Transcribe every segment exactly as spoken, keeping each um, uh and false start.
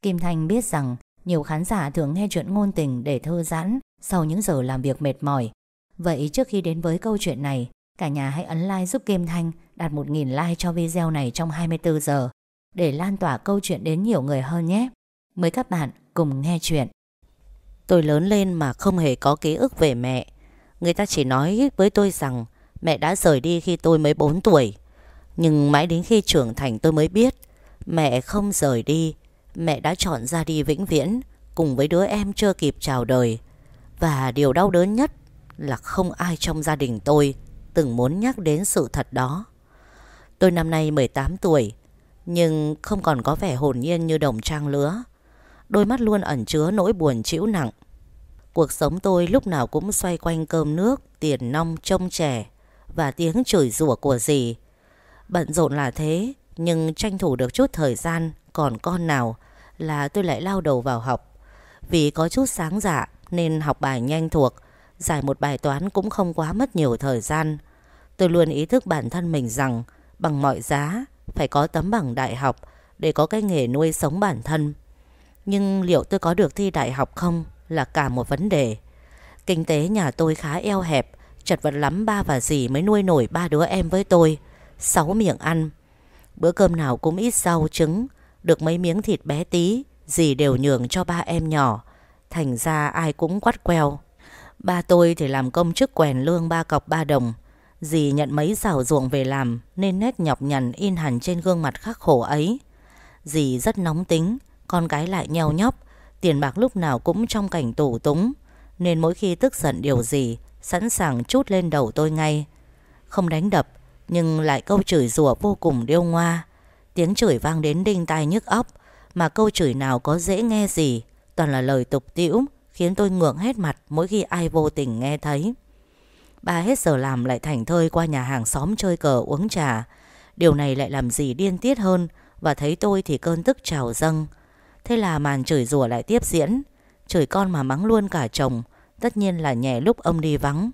Kim Thanh biết rằng nhiều khán giả thường nghe chuyện ngôn tình để thư giãn sau những giờ làm việc mệt mỏi. Vậy trước khi đến với câu chuyện này, cả nhà hãy ấn like giúp Kim Thanh đạt một nghìn like cho video này trong hai mươi tư giờ để lan tỏa câu chuyện đến nhiều người hơn nhé. Mời các bạn cùng nghe chuyện. Tôi lớn lên mà không hề có ký ức về mẹ. Người ta chỉ nói với tôi rằng mẹ đã rời đi khi tôi mới bốn tuổi. Nhưng mãi đến khi trưởng thành tôi mới biết mẹ không rời đi. Mẹ đã chọn ra đi vĩnh viễn cùng với đứa em chưa kịp chào đời. Và điều đau đớn nhất là không ai trong gia đình tôi từng muốn nhắc đến sự thật đó. Tôi năm nay mười tám tuổi, nhưng không còn có vẻ hồn nhiên như đồng trang lứa. Đôi mắt luôn ẩn chứa nỗi buồn trĩu nặng. Cuộc sống tôi lúc nào cũng xoay quanh cơm nước, tiền nong, trông trẻ và tiếng chửi rủa của dì. Bận rộn là thế, nhưng tranh thủ được chút thời gian còn con nào là tôi lại lao đầu vào học. Vì có chút sáng dạ nên học bài nhanh thuộc, giải một bài toán cũng không quá mất nhiều thời gian. Tôi luôn ý thức bản thân mình rằng bằng mọi giá phải có tấm bằng đại học để có cái nghề nuôi sống bản thân. Nhưng liệu tôi có được thi đại học không là cả một vấn đề. Kinh tế nhà tôi khá eo hẹp, chật vật lắm ba và dì mới nuôi nổi ba đứa em với tôi, sáu miệng ăn. Bữa cơm nào cũng ít rau trứng, được mấy miếng thịt bé tí dì đều nhường cho ba em nhỏ. Thành ra ai cũng quắt queo. Ba tôi thì làm công chức quèn lương ba cọc ba đồng. Dì nhận mấy xào ruộng về làm nên nét nhọc nhằn in hẳn trên gương mặt khắc khổ ấy. Dì rất nóng tính, con cái lại nheo nhóc, tiền bạc lúc nào cũng trong cảnh tù túng, nên mỗi khi tức giận điều gì sẵn sàng trút lên đầu tôi ngay. Không đánh đập, nhưng lại câu chửi rủa vô cùng điêu ngoa. Tiếng chửi vang đến đinh tai nhức óc, mà câu chửi nào có dễ nghe gì, toàn là lời tục tĩu, khiến tôi ngượng hết mặt mỗi khi ai vô tình nghe thấy. Ba hết giờ làm lại thảnh thơi qua nhà hàng xóm chơi cờ uống trà. Điều này lại làm dì điên tiết hơn, và thấy tôi thì cơn tức trào dâng. Thế là màn chửi rủa lại tiếp diễn. Chửi con mà mắng luôn cả chồng, tất nhiên là nhẹ lúc ông đi vắng.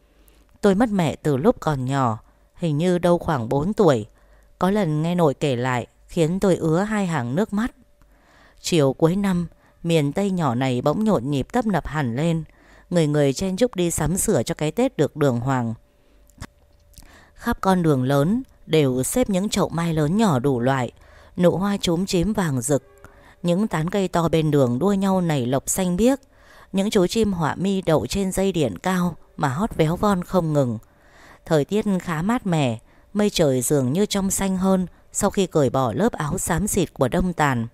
Tôi mất mẹ từ lúc còn nhỏ, hình như đâu khoảng bốn tuổi. Có lần nghe nội kể lại khiến tôi ứa hai hàng nước mắt. Chiều cuối năm, miền Tây nhỏ này bỗng nhộn nhịp tấp nập hẳn lên. Người người chen chúc đi sắm sửa cho cái Tết được đường hoàng. Khắp con đường lớn đều xếp những chậu mai lớn nhỏ đủ loại, nụ hoa chúm chím vàng rực. Những tán cây to bên đường đua nhau nảy lộc xanh biếc. Những chú chim họa mi đậu trên dây điện cao mà hót véo von không ngừng. Thời tiết khá mát mẻ, mây trời dường như trong xanh hơn sau khi cởi bỏ lớp áo xám xịt của đông tàn.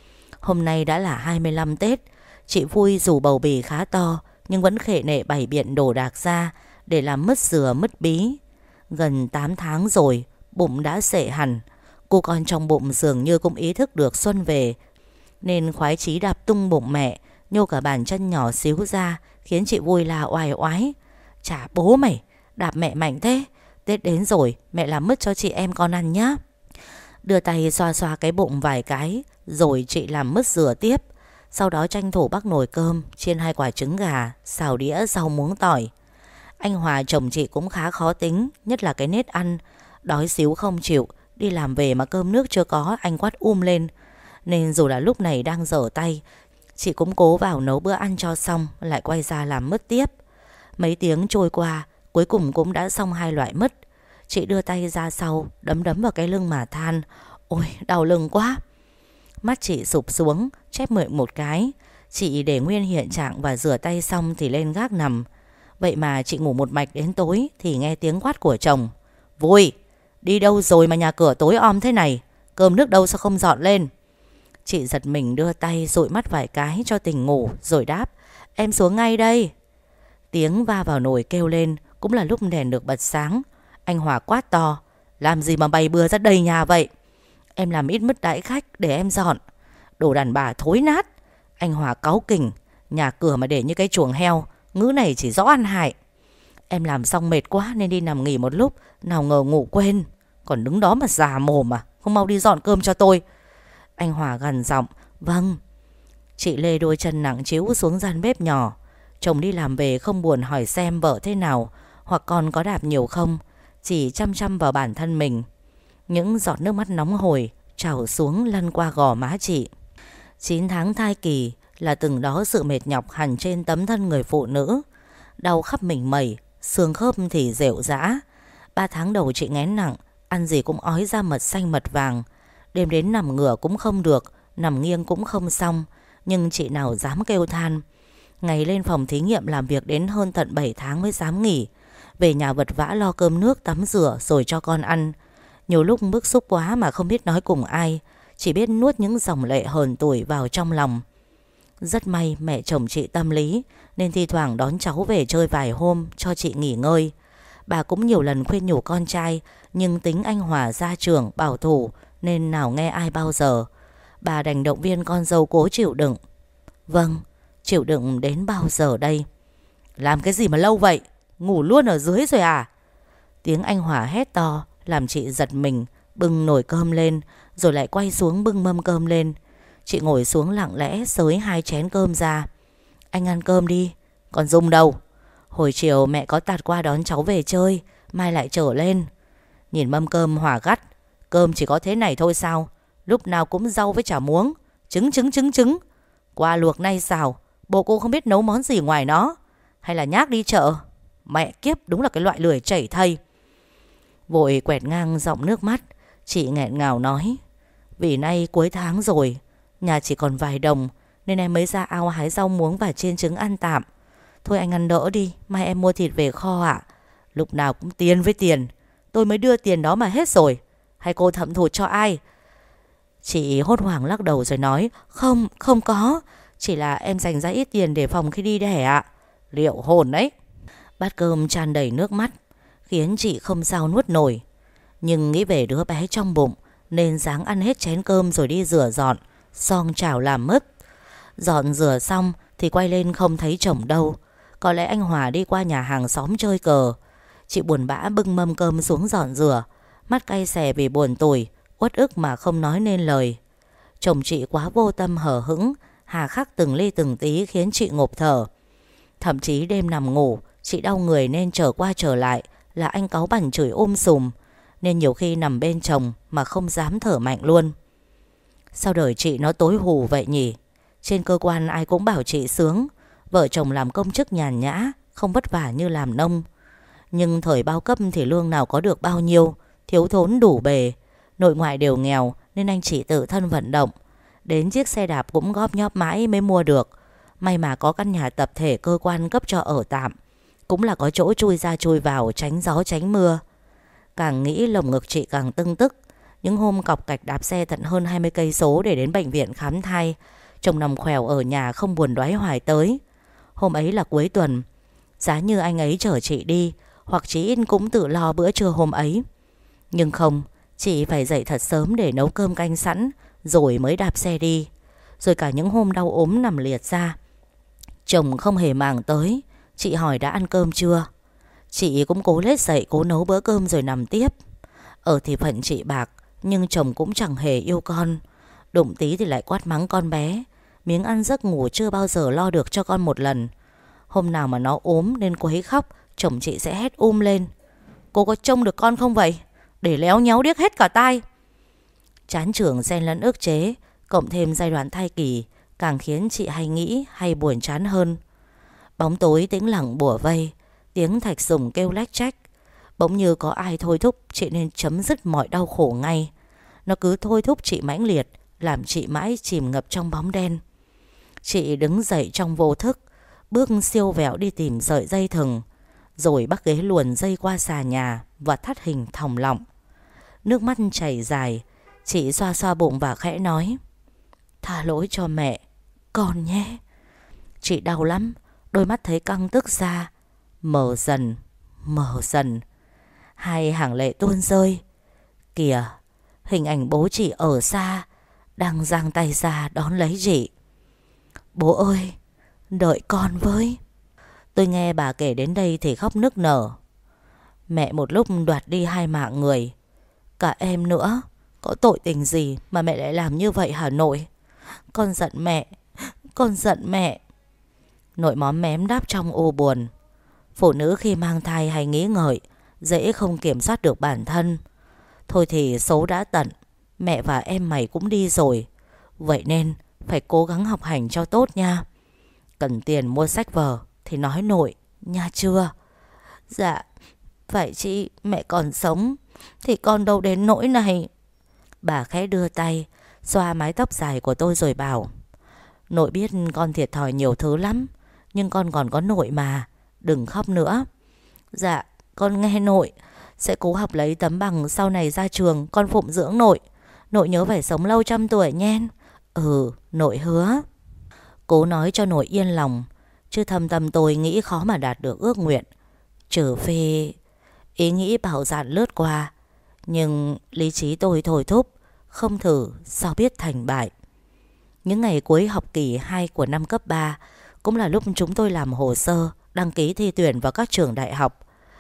Hôm nay đã là hai mươi lăm Tết. Chị vui dù bầu bì khá to, nhưng vẫn khệ nệ bày biện đồ đạc ra để làm mứt dừa mứt bí. Gần tám tháng rồi, bụng đã sệ hẳn. Cô con trong bụng dường như cũng ý thức được xuân về, nên khoái chí đạp tung bụng mẹ, nhô cả bàn chân nhỏ xíu ra, khiến chị vui la oai oái. Chả bố mày, đạp mẹ mạnh thế. Tết đến rồi, mẹ làm mứt cho chị em con ăn nhá. Đưa tay xoa xoa cái bụng vài cái, rồi chị làm mứt dừa tiếp. Sau đó tranh thủ bắc nồi cơm, chiên hai quả trứng gà, xào đĩa rau muống tỏi. Anh Hòa chồng chị cũng khá khó tính, nhất là cái nết ăn. Đói xíu không chịu, đi làm về mà cơm nước chưa có anh quát um lên. Nên dù là lúc này đang dở tay, chị cũng cố vào nấu bữa ăn cho xong, lại quay ra làm mứt tiếp. Mấy tiếng trôi qua, cuối cùng cũng đã xong hai loại mứt. Chị đưa tay ra sau, đấm đấm vào cái lưng mà than: ôi đau lưng quá. Mắt chị sụp xuống, chép miệng một cái. Chị để nguyên hiện trạng và rửa tay xong thì lên gác nằm. Vậy mà chị ngủ một mạch đến tối thì nghe tiếng quát của chồng: Vui, đi đâu rồi mà nhà cửa tối om thế này? Cơm nước đâu sao không dọn lên? Chị giật mình đưa tay dụi mắt vài cái cho tỉnh ngủ, rồi đáp: Em xuống ngay đây. Tiếng va vào nồi kêu lên, cũng là lúc đèn được bật sáng. Anh Hòa quát to: Làm gì mà bày bừa ra đầy nhà vậy? Em làm ít mứt đãi khách để em dọn. Đồ đàn bà thối nát. Anh Hòa cáu kỉnh: Nhà cửa mà để như cái chuồng heo, ngữ này chỉ rõ ăn hại. Em làm xong mệt quá nên đi nằm nghỉ một lúc, nào ngờ ngủ quên. Còn đứng đó mà già mồm à, không mau đi dọn cơm cho tôi. Anh Hòa gằn giọng: Vâng. Chị lê đôi chân nặng trĩu xuống gian bếp nhỏ. Chồng đi làm về không buồn hỏi xem vợ thế nào, hoặc con có đạp nhiều không, chỉ chăm chăm vào bản thân mình. Những giọt nước mắt nóng hổi trào xuống lăn qua gò má chị. Chín tháng thai kỳ là từng đó sự mệt nhọc hằn trên tấm thân người phụ nữ. Đau khắp mình mẩy, xương khớp thì rệu rã. Ba tháng đầu chị nghén nặng, ăn gì cũng ói ra mật xanh mật vàng. Đêm đến nằm ngửa cũng không được, nằm nghiêng cũng không xong. Nhưng chị nào dám kêu than. Ngày lên phòng thí nghiệm làm việc đến hơn tận bảy tháng mới dám nghỉ. Về nhà vật vã lo cơm nước tắm rửa rồi cho con ăn. Nhiều lúc bức xúc quá mà không biết nói cùng ai, chỉ biết nuốt những dòng lệ hờn tủi vào trong lòng. Rất may mẹ chồng chị tâm lý, nên thi thoảng đón cháu về chơi vài hôm cho chị nghỉ ngơi. Bà cũng nhiều lần khuyên nhủ con trai, nhưng tính anh Hòa gia trưởng bảo thủ nên nào nghe ai bao giờ. Bà đành động viên con dâu cố chịu đựng. Vâng, chịu đựng đến bao giờ đây? Làm cái gì mà lâu vậy? Ngủ luôn ở dưới rồi à? Tiếng anh Hòa hét to làm chị giật mình, bưng nồi cơm lên, rồi lại quay xuống bưng mâm cơm lên. Chị ngồi xuống lặng lẽ xới hai chén cơm ra. Anh ăn cơm đi. Còn Dung đâu? Hồi chiều mẹ có tạt qua đón cháu về chơi, mai lại trở lên. Nhìn mâm cơm Hòa gắt. Cơm chỉ có thế này thôi sao? Lúc nào cũng rau với chả muống, trứng trứng trứng trứng. Qua luộc nay xào. Bố cô không biết nấu món gì ngoài nó. Hay là nhác đi chợ? Mẹ kiếp, đúng là cái loại lười chảy thây. Vội quẹt ngang giọng nước mắt, chị nghẹn ngào nói: Vì nay cuối tháng rồi, nhà chỉ còn vài đồng, nên em mới ra ao hái rau muống và chiên trứng ăn tạm. Thôi anh ăn đỡ đi, mai em mua thịt về kho ạ. Lúc nào cũng tiền với tiền. Tôi mới đưa tiền đó mà hết rồi. Hay cô thâm thụt cho ai? Chị hốt hoảng lắc đầu rồi nói: Không, không có. Chỉ là em dành ra ít tiền để phòng khi đi đẻ ạ. Liệu hồn đấy. Bát cơm tràn đầy nước mắt, khiến chị không sao nuốt nổi. Nhưng nghĩ về đứa bé trong bụng, nên ráng ăn hết chén cơm rồi đi rửa dọn, xong chảo làm mứt. Dọn rửa xong thì quay lên không thấy chồng đâu. Có lẽ anh Hòa đi qua nhà hàng xóm chơi cờ. Chị buồn bã bưng mâm cơm xuống dọn rửa, mắt cay xè vì buồn tủi, uất ức mà không nói nên lời. Chồng chị quá vô tâm hờ hững, hà khắc từng ly từng tí khiến chị ngộp thở. Thậm chí đêm nằm ngủ, chị đau người nên trở qua trở lại là anh cáu bẳn chửi um sùm, nên nhiều khi nằm bên chồng mà không dám thở mạnh luôn. Sao đời chị nó tối hù vậy nhỉ? Trên cơ quan ai cũng bảo chị sướng, vợ chồng làm công chức nhàn nhã, không vất vả như làm nông. Nhưng thời bao cấp thì lương nào có được bao nhiêu, thiếu thốn đủ bề. Nội ngoại đều nghèo nên anh chị tự thân vận động. Đến chiếc xe đạp cũng góp nhóp mãi mới mua được. May mà có căn nhà tập thể cơ quan cấp cho ở tạm, cũng là có chỗ chui ra chui vào, tránh gió tránh mưa. Càng nghĩ lồng ngực chị càng tưng tức. Những hôm cọc cạch đạp xe tận hơn hai mươi cây số để đến bệnh viện khám thai, chồng nằm khèo ở nhà không buồn đoái hoài tới. Hôm ấy là cuối tuần, giá như anh ấy chở chị đi, hoặc chí ít cũng tự lo bữa trưa hôm ấy. Nhưng không, chị phải dậy thật sớm để nấu cơm canh sẵn, rồi mới đạp xe đi. Rồi cả những hôm đau ốm nằm liệt ra, chồng không hề màng tới. Chị hỏi đã ăn cơm chưa, chị cũng cố lết dậy cố nấu bữa cơm rồi nằm tiếp. Ở thì phận chị bạc, nhưng chồng cũng chẳng hề yêu con. Đụng tí thì lại quát mắng con bé. Miếng ăn giấc ngủ chưa bao giờ lo được cho con một lần. Hôm nào mà nó ốm nên quấy khóc, chồng chị sẽ hét um lên: Cô có trông được con không vậy? Để léo nhéo điếc hết cả tai. Chán chường xen lẫn ức chế, cộng thêm giai đoạn thai kỳ, càng khiến chị hay nghĩ hay buồn chán hơn. Bóng tối tĩnh lặng bủa vây, tiếng thạch sùng kêu lách trách. Bỗng như có ai thôi thúc chị nên chấm dứt mọi đau khổ ngay. Nó cứ thôi thúc chị mãnh liệt, làm chị mãi chìm ngập trong bóng đen. Chị đứng dậy trong vô thức, bước siêu vẹo đi tìm sợi dây thừng, rồi bắt ghế luồn dây qua xà nhà và thắt hình thòng lọng. Nước mắt chảy dài, chị xoa xoa bụng và khẽ nói: Tha lỗi cho mẹ, con nhé. Chị đau lắm, đôi mắt thấy căng tức ra, mờ dần, mờ dần. Hai hàng lệ tuôn rơi. Kìa, hình ảnh bố chị ở xa, đang giang tay ra đón lấy chị. Bố ơi, đợi con với. Tôi nghe bà kể đến đây thì khóc nức nở. Mẹ một lúc đoạt đi hai mạng người, cả em nữa. Có tội tình gì mà mẹ lại làm như vậy hả nội? Con giận mẹ, con giận mẹ. Nội móm mém đáp trong u buồn. Phụ nữ khi mang thai hay nghĩ ngợi, dễ không kiểm soát được bản thân. Thôi thì số đã tận, mẹ và em mày cũng đi rồi, vậy nên phải cố gắng học hành cho tốt nha. Cần tiền mua sách vở thì nói nội nha chưa? Dạ, phải chị, mẹ còn sống thì con đâu đến nỗi này. Bà khẽ đưa tay xoa mái tóc dài của tôi rồi bảo: Nội biết con thiệt thòi nhiều thứ lắm, nhưng con còn có nội mà, đừng khóc nữa. Dạ, con nghe nội, sẽ cố học lấy tấm bằng sau này ra trường con phụng dưỡng nội. Nội nhớ phải sống lâu trăm tuổi nhen. Ừ, nội hứa. Cố nói cho nội yên lòng, chứ thâm tâm tôi nghĩ khó mà đạt được ước nguyện. Trừ phi... Ý nghĩ bạo dạn lướt qua, nhưng lý trí tôi thôi thúc, không thử sao biết thành bại. Những ngày cuối học kỳ hai của năm cấp ba cũng là lúc chúng tôi làm hồ sơ đăng ký thi tuyển vào các trường đại học.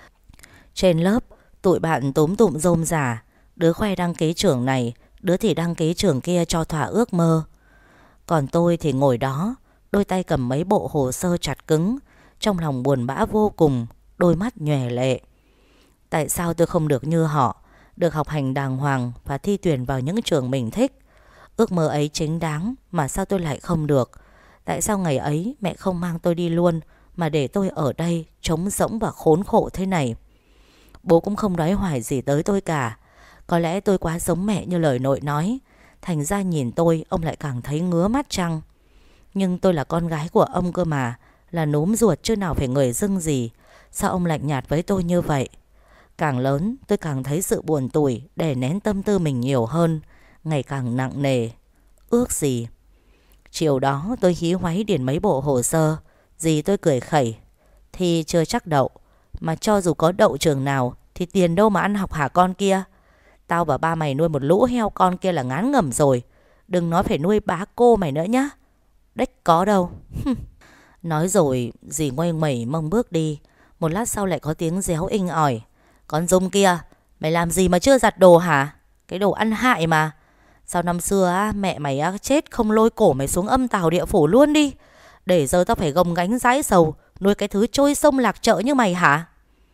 Trên lớp, tụi bạn túm tụm rôm rả, đứa khoe đăng ký trường này, đứa thì đăng ký trường kia cho thỏa ước mơ. Còn tôi thì ngồi đó, đôi tay cầm mấy bộ hồ sơ chặt cứng, trong lòng buồn bã vô cùng, đôi mắt nhòe lệ. Tại sao tôi không được như họ, được học hành đàng hoàng và thi tuyển vào những trường mình thích? Ước mơ ấy chính đáng mà sao tôi lại không được? Tại sao ngày ấy mẹ không mang tôi đi luôn, mà để tôi ở đây trống rỗng và khốn khổ thế này? Bố cũng không nói hoài gì tới tôi cả. Có lẽ tôi quá giống mẹ như lời nội nói, thành ra nhìn tôi ông lại càng thấy ngứa mắt chăng? Nhưng tôi là con gái của ông cơ mà, là núm ruột chứ nào phải người dưng gì. Sao ông lạnh nhạt với tôi như vậy? Càng lớn tôi càng thấy sự buồn tủi đè nén tâm tư mình nhiều hơn, ngày càng nặng nề. Ước gì? Chiều đó tôi hí hoáy điền mấy bộ hồ sơ. Dì tôi cười khẩy: Thi chưa chắc đậu, mà cho dù có đậu trường nào thì tiền đâu mà ăn học hả con kia? Tao và ba mày nuôi một lũ heo con kia là ngán ngẩm rồi, đừng nói phải nuôi bá cô mày nữa nhá. Đếch có đâu. Nói rồi dì ngoay ngoẩy mông bước đi. Một lát sau lại có tiếng réo inh ỏi: Con Dung kia, mày làm gì mà chưa giặt đồ hả? Cái đồ ăn hại mà. Sao năm xưa á, mẹ mày á, chết không lôi cổ mày xuống âm tào địa phủ luôn đi, để giờ tao phải gồng gánh dãi sầu nuôi cái thứ trôi sông lạc chợ như mày hả?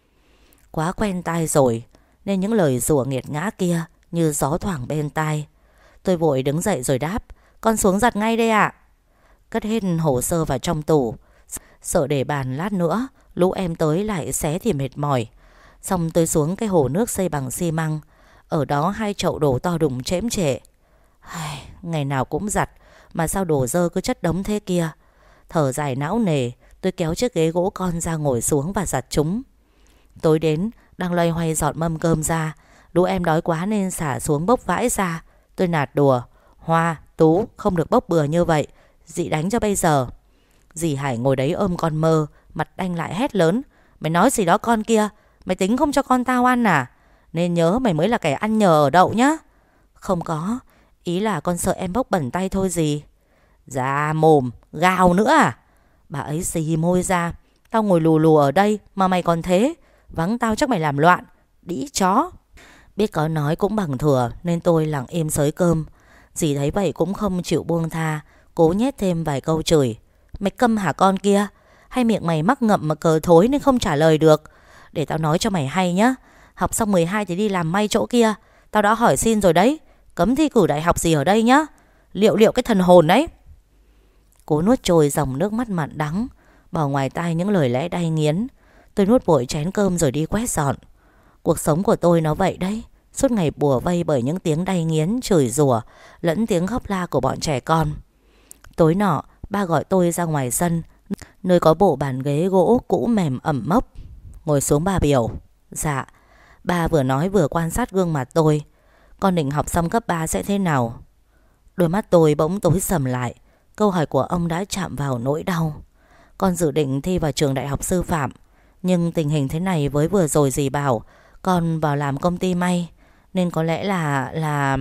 Quá quen tai rồi, nên những lời rủa nghiệt ngã kia như gió thoảng bên tai. Tôi vội đứng dậy rồi đáp: Con xuống giặt ngay đây ạ. Cất hết hồ sơ vào trong tủ, sợ để bàn lát nữa lũ em tới lại xé thì mệt mỏi. Xong tôi xuống cái hồ nước xây bằng xi măng. Ở đó hai chậu đồ to đùng chễm trệ. Ngày nào cũng giặt mà sao đồ dơ cứ chất đống thế kia? Thở dài não nề, tôi kéo chiếc ghế gỗ con ra ngồi xuống và giặt chúng. Tối đến, đang loay hoay dọn mâm cơm ra, lũ em đói quá nên xả xuống bốc vãi ra. Tôi nạt đùa: Hoa, Tú, không được bốc bừa như vậy, dì đánh cho bây giờ. Dì Hải ngồi đấy ôm con Mơ, mặt đanh lại hét lớn: Mày nói gì đó con kia? Mày tính không cho con tao ăn à? Nên nhớ mày mới là kẻ ăn nhờ ở đậu nhá. Không có, ý là con sợ em bốc bẩn tay thôi dì. Dạ mồm, gào nữa à? Bà ấy xì môi ra: Tao ngồi lù lù ở đây mà mày còn thế, vắng tao chắc mày làm loạn, đĩ chó. Biết có nói cũng bằng thừa nên tôi lặng im xới cơm. Dì thấy vậy cũng không chịu buông tha, cố nhét thêm vài câu chửi: Mày câm hả con kia? Hay miệng mày mắc ngậm mà cờ thối nên không trả lời được? Để tao nói cho mày hay nhá, học xong mười hai thì đi làm may chỗ kia. Tao đã hỏi xin rồi đấy, cấm thi cử đại học gì ở đây nhá. Liệu liệu cái thần hồn đấy. Cố nuốt trôi dòng nước mắt mặn đắng, bỏ ngoài tai những lời lẽ đay nghiến. Tôi nuốt vội chén cơm rồi đi quét dọn. Cuộc sống của tôi nó vậy đấy, suốt ngày bùa vây bởi những tiếng đay nghiến, chửi rủa lẫn tiếng khóc la của bọn trẻ con. Tối nọ, ba gọi tôi ra ngoài sân, nơi có bộ bàn ghế gỗ cũ mềm ẩm mốc. Ngồi xuống bà biểu: Dạ. Ba vừa nói vừa quan sát gương mặt tôi: Con định học xong cấp ba sẽ thế nào? Đôi mắt tôi bỗng tối sầm lại. Câu hỏi của ông đã chạm vào nỗi đau. Con dự định thi vào trường đại học sư phạm, nhưng tình hình thế này với vừa rồi dì bảo con vào làm công ty may, nên có lẽ là... là...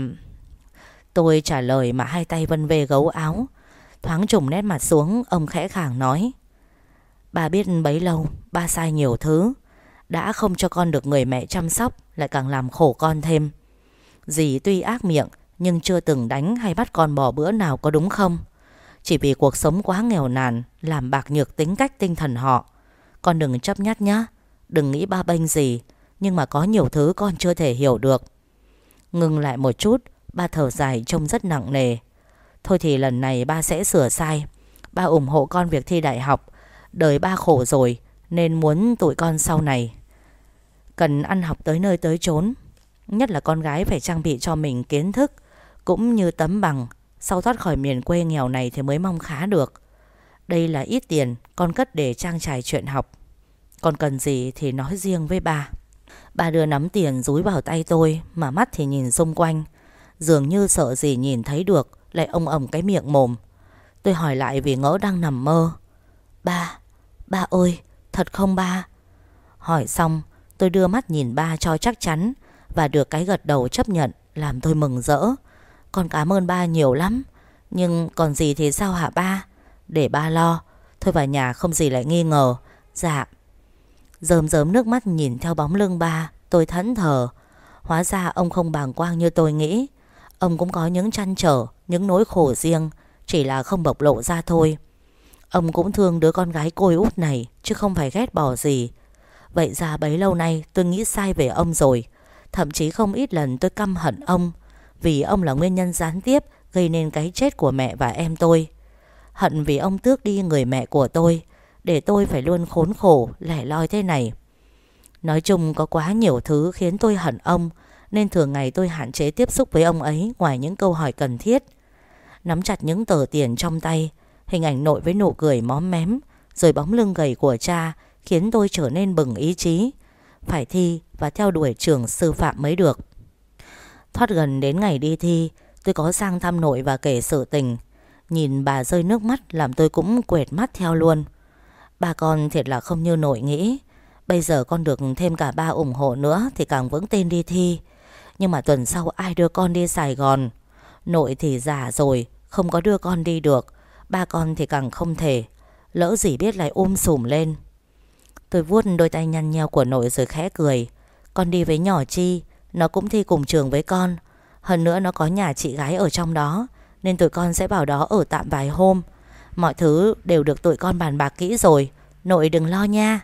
Tôi trả lời mà hai tay vân về gấu áo. Thoáng trùng nét mặt xuống, ông khẽ khàng nói: Ba biết bấy lâu ba sai nhiều thứ, đã không cho con được người mẹ chăm sóc, lại càng làm khổ con thêm. Dì tuy ác miệng nhưng chưa từng đánh hay bắt con bỏ bữa nào, có đúng không? Chỉ vì cuộc sống quá nghèo nàn làm bạc nhược tính cách tinh thần họ. Con đừng chấp nhắt nhá, đừng nghĩ ba bênh gì, nhưng mà có nhiều thứ con chưa thể hiểu được. Ngừng lại một chút, ba thở dài trông rất nặng nề. Thôi thì lần này ba sẽ sửa sai. Ba ủng hộ con việc thi đại học. Đời ba khổ rồi, nên muốn tụi con sau này cần ăn học tới nơi tới chốn. Nhất là con gái phải trang bị cho mình kiến thức cũng như tấm bằng, sau thoát khỏi miền quê nghèo này thì mới mong khá được. Đây là ít tiền con cất để trang trải chuyện học. Con cần gì thì nói riêng với ba. Ba đưa nắm tiền dúi vào tay tôi, mà mắt thì nhìn xung quanh, dường như sợ gì nhìn thấy được, lại ông ổng cái miệng mồm. Tôi hỏi lại vì ngỡ đang nằm mơ. Ba, ba ơi, thật không ba? Hỏi xong tôi đưa mắt nhìn ba cho chắc chắn, và được cái gật đầu chấp nhận làm tôi mừng rỡ. Con cảm ơn ba nhiều lắm. Nhưng còn gì thì sao hả ba? Để ba lo. Thôi vào nhà không gì lại nghi ngờ. Dạ. Rơm rớm nước mắt nhìn theo bóng lưng ba, tôi thẫn thờ. Hóa ra ông không bàng quang như tôi nghĩ. Ông cũng có những trăn trở, những nỗi khổ riêng, chỉ là không bộc lộ ra thôi. Ông cũng thương đứa con gái côi út này, chứ không phải ghét bỏ gì. Vậy ra bấy lâu nay tôi nghĩ sai về ông rồi. Thậm chí không ít lần tôi căm hận ông, vì ông là nguyên nhân gián tiếp gây nên cái chết của mẹ và em tôi. Hận vì ông tước đi người mẹ của tôi, để tôi phải luôn khốn khổ lẻ loi thế này. Nói chung có quá nhiều thứ khiến tôi hận ông, nên thường ngày tôi hạn chế tiếp xúc với ông ấy ngoài những câu hỏi cần thiết. Nắm chặt những tờ tiền trong tay, hình ảnh nội với nụ cười móm mém, rồi bóng lưng gầy của cha khiến tôi trở nên bừng ý chí. Phải thi và theo đuổi trường sư phạm mới được. Thoát gần đến ngày đi thi, tôi có sang thăm nội và kể sự tình. Nhìn bà rơi nước mắt làm tôi cũng quệt mắt theo luôn. Ba con thiệt là không như nội nghĩ. Bây giờ con được thêm cả ba ủng hộ nữa thì càng vững tin đi thi. Nhưng mà tuần sau ai đưa con đi Sài Gòn? Nội thì già rồi, không có đưa con đi được. Ba con thì càng không thể. Lỡ gì biết lại um sùm lên. Tôi vuốt đôi tay nhăn nheo của nội rồi khẽ cười. Con đi với nhỏ Chi, nó cũng thi cùng trường với con. Hơn nữa nó có nhà chị gái ở trong đó, nên tụi con sẽ vào đó ở tạm vài hôm. Mọi thứ đều được tụi con bàn bạc kỹ rồi, nội đừng lo nha.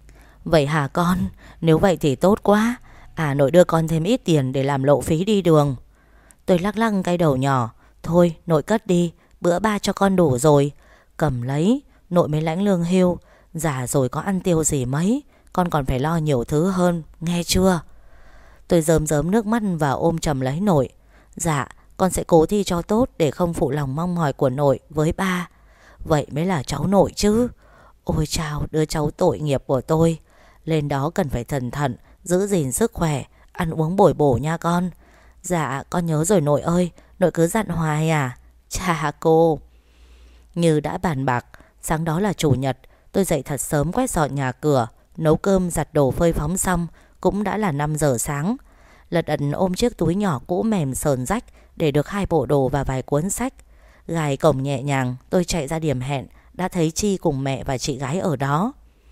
Vậy hả con? Nếu vậy thì tốt quá. À, nội đưa con thêm ít tiền để làm lộ phí đi đường. Tôi lắc lắc cái đầu nhỏ. Thôi nội cất đi, bữa ba cho con đủ rồi. Cầm lấy, nội mới lãnh lương hưu. Già rồi có ăn tiêu gì mấy, con còn phải lo nhiều thứ hơn, nghe chưa? Tôi rơm rớm nước mắt và ôm chầm lấy nội. Dạ, con sẽ cố thi cho tốt để không phụ lòng mong mỏi của nội với ba. Vậy mới là cháu nội chứ. Ôi chao, đứa cháu tội nghiệp của tôi. Lên đó cần phải cẩn thận, giữ gìn sức khỏe, ăn uống bồi bổ nha con. Dạ, con nhớ rồi nội ơi, nội cứ dặn hoài à. Chà cô. Như đã bàn bạc, sáng đó là chủ nhật. Tôi dậy thật sớm quét dọn nhà cửa, nấu cơm, giặt đồ phơi phóng xong cũng đã là năm giờ sáng. Lật ẩn ôm chiếc túi nhỏ cũ mềm sờn rách để được hai bộ đồ và vài cuốn sách. Gài cổng nhẹ nhàng, tôi chạy ra điểm hẹn, đã thấy Chi cùng mẹ và chị gái ở đó.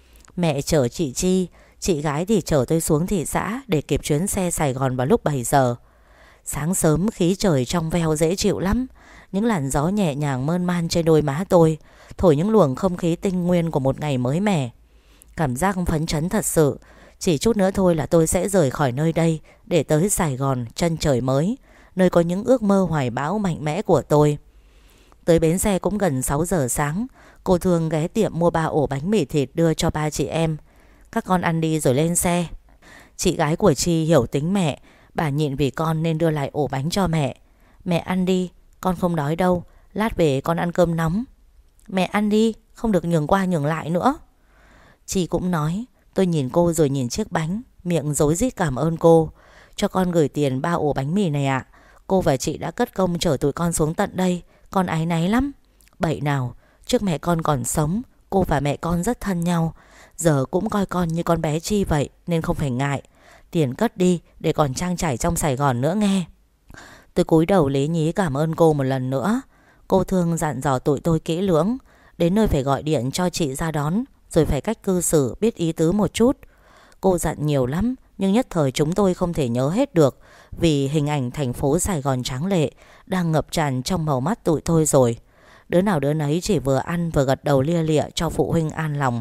Mẹ chở chị Chi, chị gái thì chở tôi xuống thị xã để kịp chuyến xe Sài Gòn vào lúc bảy giờ. Sáng sớm khí trời trong veo dễ chịu lắm. Những làn gió nhẹ nhàng mơn man trên đôi má tôi, thổi những luồng không khí tinh nguyên của một ngày mới mẻ. Cảm giác phấn chấn thật sự. Chỉ chút nữa thôi là tôi sẽ rời khỏi nơi đây để tới Sài Gòn, chân trời mới, nơi có những ước mơ hoài bão mạnh mẽ của tôi. Tới bến xe cũng gần sáu giờ sáng. Cô Thương ghé tiệm mua ba ổ bánh mì thịt đưa cho ba chị em. Các con ăn đi rồi lên xe. Chị gái của Chi hiểu tính mẹ, bà nhịn vì con nên đưa lại ổ bánh cho mẹ. Mẹ ăn đi, con không đói đâu, lát về con ăn cơm nóng. Mẹ ăn đi, không được nhường qua nhường lại nữa. Chị cũng nói. Tôi nhìn cô rồi nhìn chiếc bánh, miệng rối rít cảm ơn cô. Cho con gửi tiền ba ổ bánh mì này ạ. Cô và chị đã cất công chở tụi con xuống tận đây, con áy náy lắm. Bậy nào, trước mẹ con còn sống, cô và mẹ con rất thân nhau. Giờ cũng coi con như con bé Chi vậy, nên không phải ngại. Tiền cất đi để còn trang trải trong Sài Gòn nữa nghe. Tôi cúi đầu lý nhí cảm ơn cô một lần nữa. Cô Thương dặn dò tụi tôi kỹ lưỡng. Đến nơi phải gọi điện cho chị ra đón, rồi phải cách cư xử biết ý tứ một chút. Cô dặn nhiều lắm, nhưng nhất thời chúng tôi không thể nhớ hết được, vì hình ảnh thành phố Sài Gòn tráng lệ đang ngập tràn trong màu mắt tụi tôi rồi. Đứa nào đứa nấy chỉ vừa ăn vừa gật đầu lia lịa cho phụ huynh an lòng.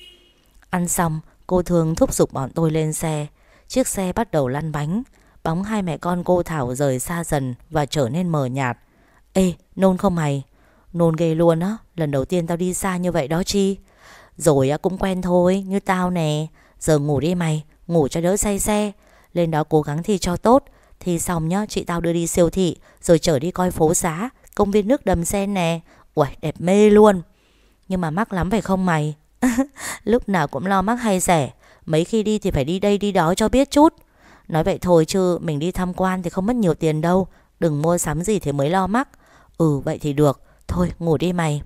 Ăn xong, cô Thương thúc giục bọn tôi lên xe. Chiếc xe bắt đầu lăn bánh. Bóng hai mẹ con cô Thảo rời xa dần và trở nên mờ nhạt. Ê, nôn không mày? Nôn ghê luôn á, lần đầu tiên tao đi xa như vậy đó Chi. Rồi á cũng quen thôi, như tao nè. Giờ ngủ đi mày, ngủ cho đỡ say xe. Lên đó cố gắng thi cho tốt. Thi xong nhá, chị tao đưa đi siêu thị, rồi chở đi coi phố xá, công viên nước Đầm Sen nè. Uầy, đẹp mê luôn. Nhưng mà mắc lắm phải không mày? Lúc nào cũng lo mắc hay rẻ. Mấy khi đi thì phải đi đây đi đó cho biết chút. Nói vậy thôi chứ mình đi tham quan thì không mất nhiều tiền đâu. Đừng mua sắm gì thì mới lo mắc. Ừ vậy thì được. Thôi ngủ đi mày.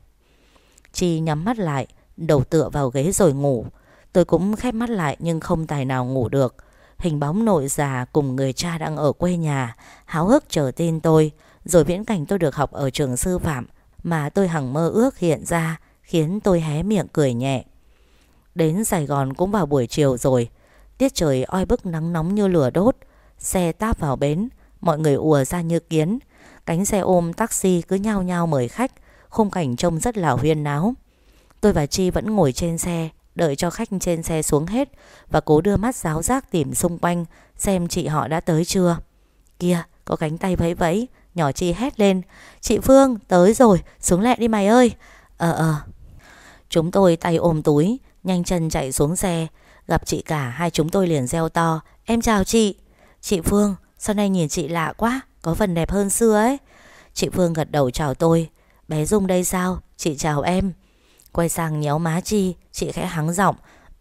Chi nhắm mắt lại, đầu tựa vào ghế rồi ngủ. Tôi cũng khép mắt lại nhưng không tài nào ngủ được. Hình bóng nội già cùng người cha đang ở quê nhà háo hức chờ tin tôi. Rồi viễn cảnh tôi được học ở trường sư phạm mà tôi hằng mơ ước hiện ra, khiến tôi hé miệng cười nhẹ. Đến Sài Gòn cũng vào buổi chiều rồi. Tiết trời oi bức nắng nóng như lửa đốt. Xe táp vào bến, mọi người ùa ra như kiến. Cánh xe ôm taxi cứ nhao nhao mời khách. Khung cảnh trông rất là huyên náo. Tôi và Chi vẫn ngồi trên xe, đợi cho khách trên xe xuống hết và cố đưa mắt ráo rác tìm xung quanh xem chị họ đã tới chưa. Kìa, có cánh tay vẫy vẫy. Nhỏ Chi hét lên: Chị Phương, tới rồi, xuống lẹ đi mày ơi. Ờ ờ. Chúng tôi tay ôm túi, nhanh chân chạy xuống xe. Gặp chị cả, hai chúng tôi liền reo to: Em chào chị. Chị Phương, sau này nhìn chị lạ quá, có phần đẹp hơn xưa ấy. Chị Phương gật đầu chào tôi. Bé Dung đây sao? Chị chào em. Quay sang nhéo má Chi, chị khẽ hắng giọng: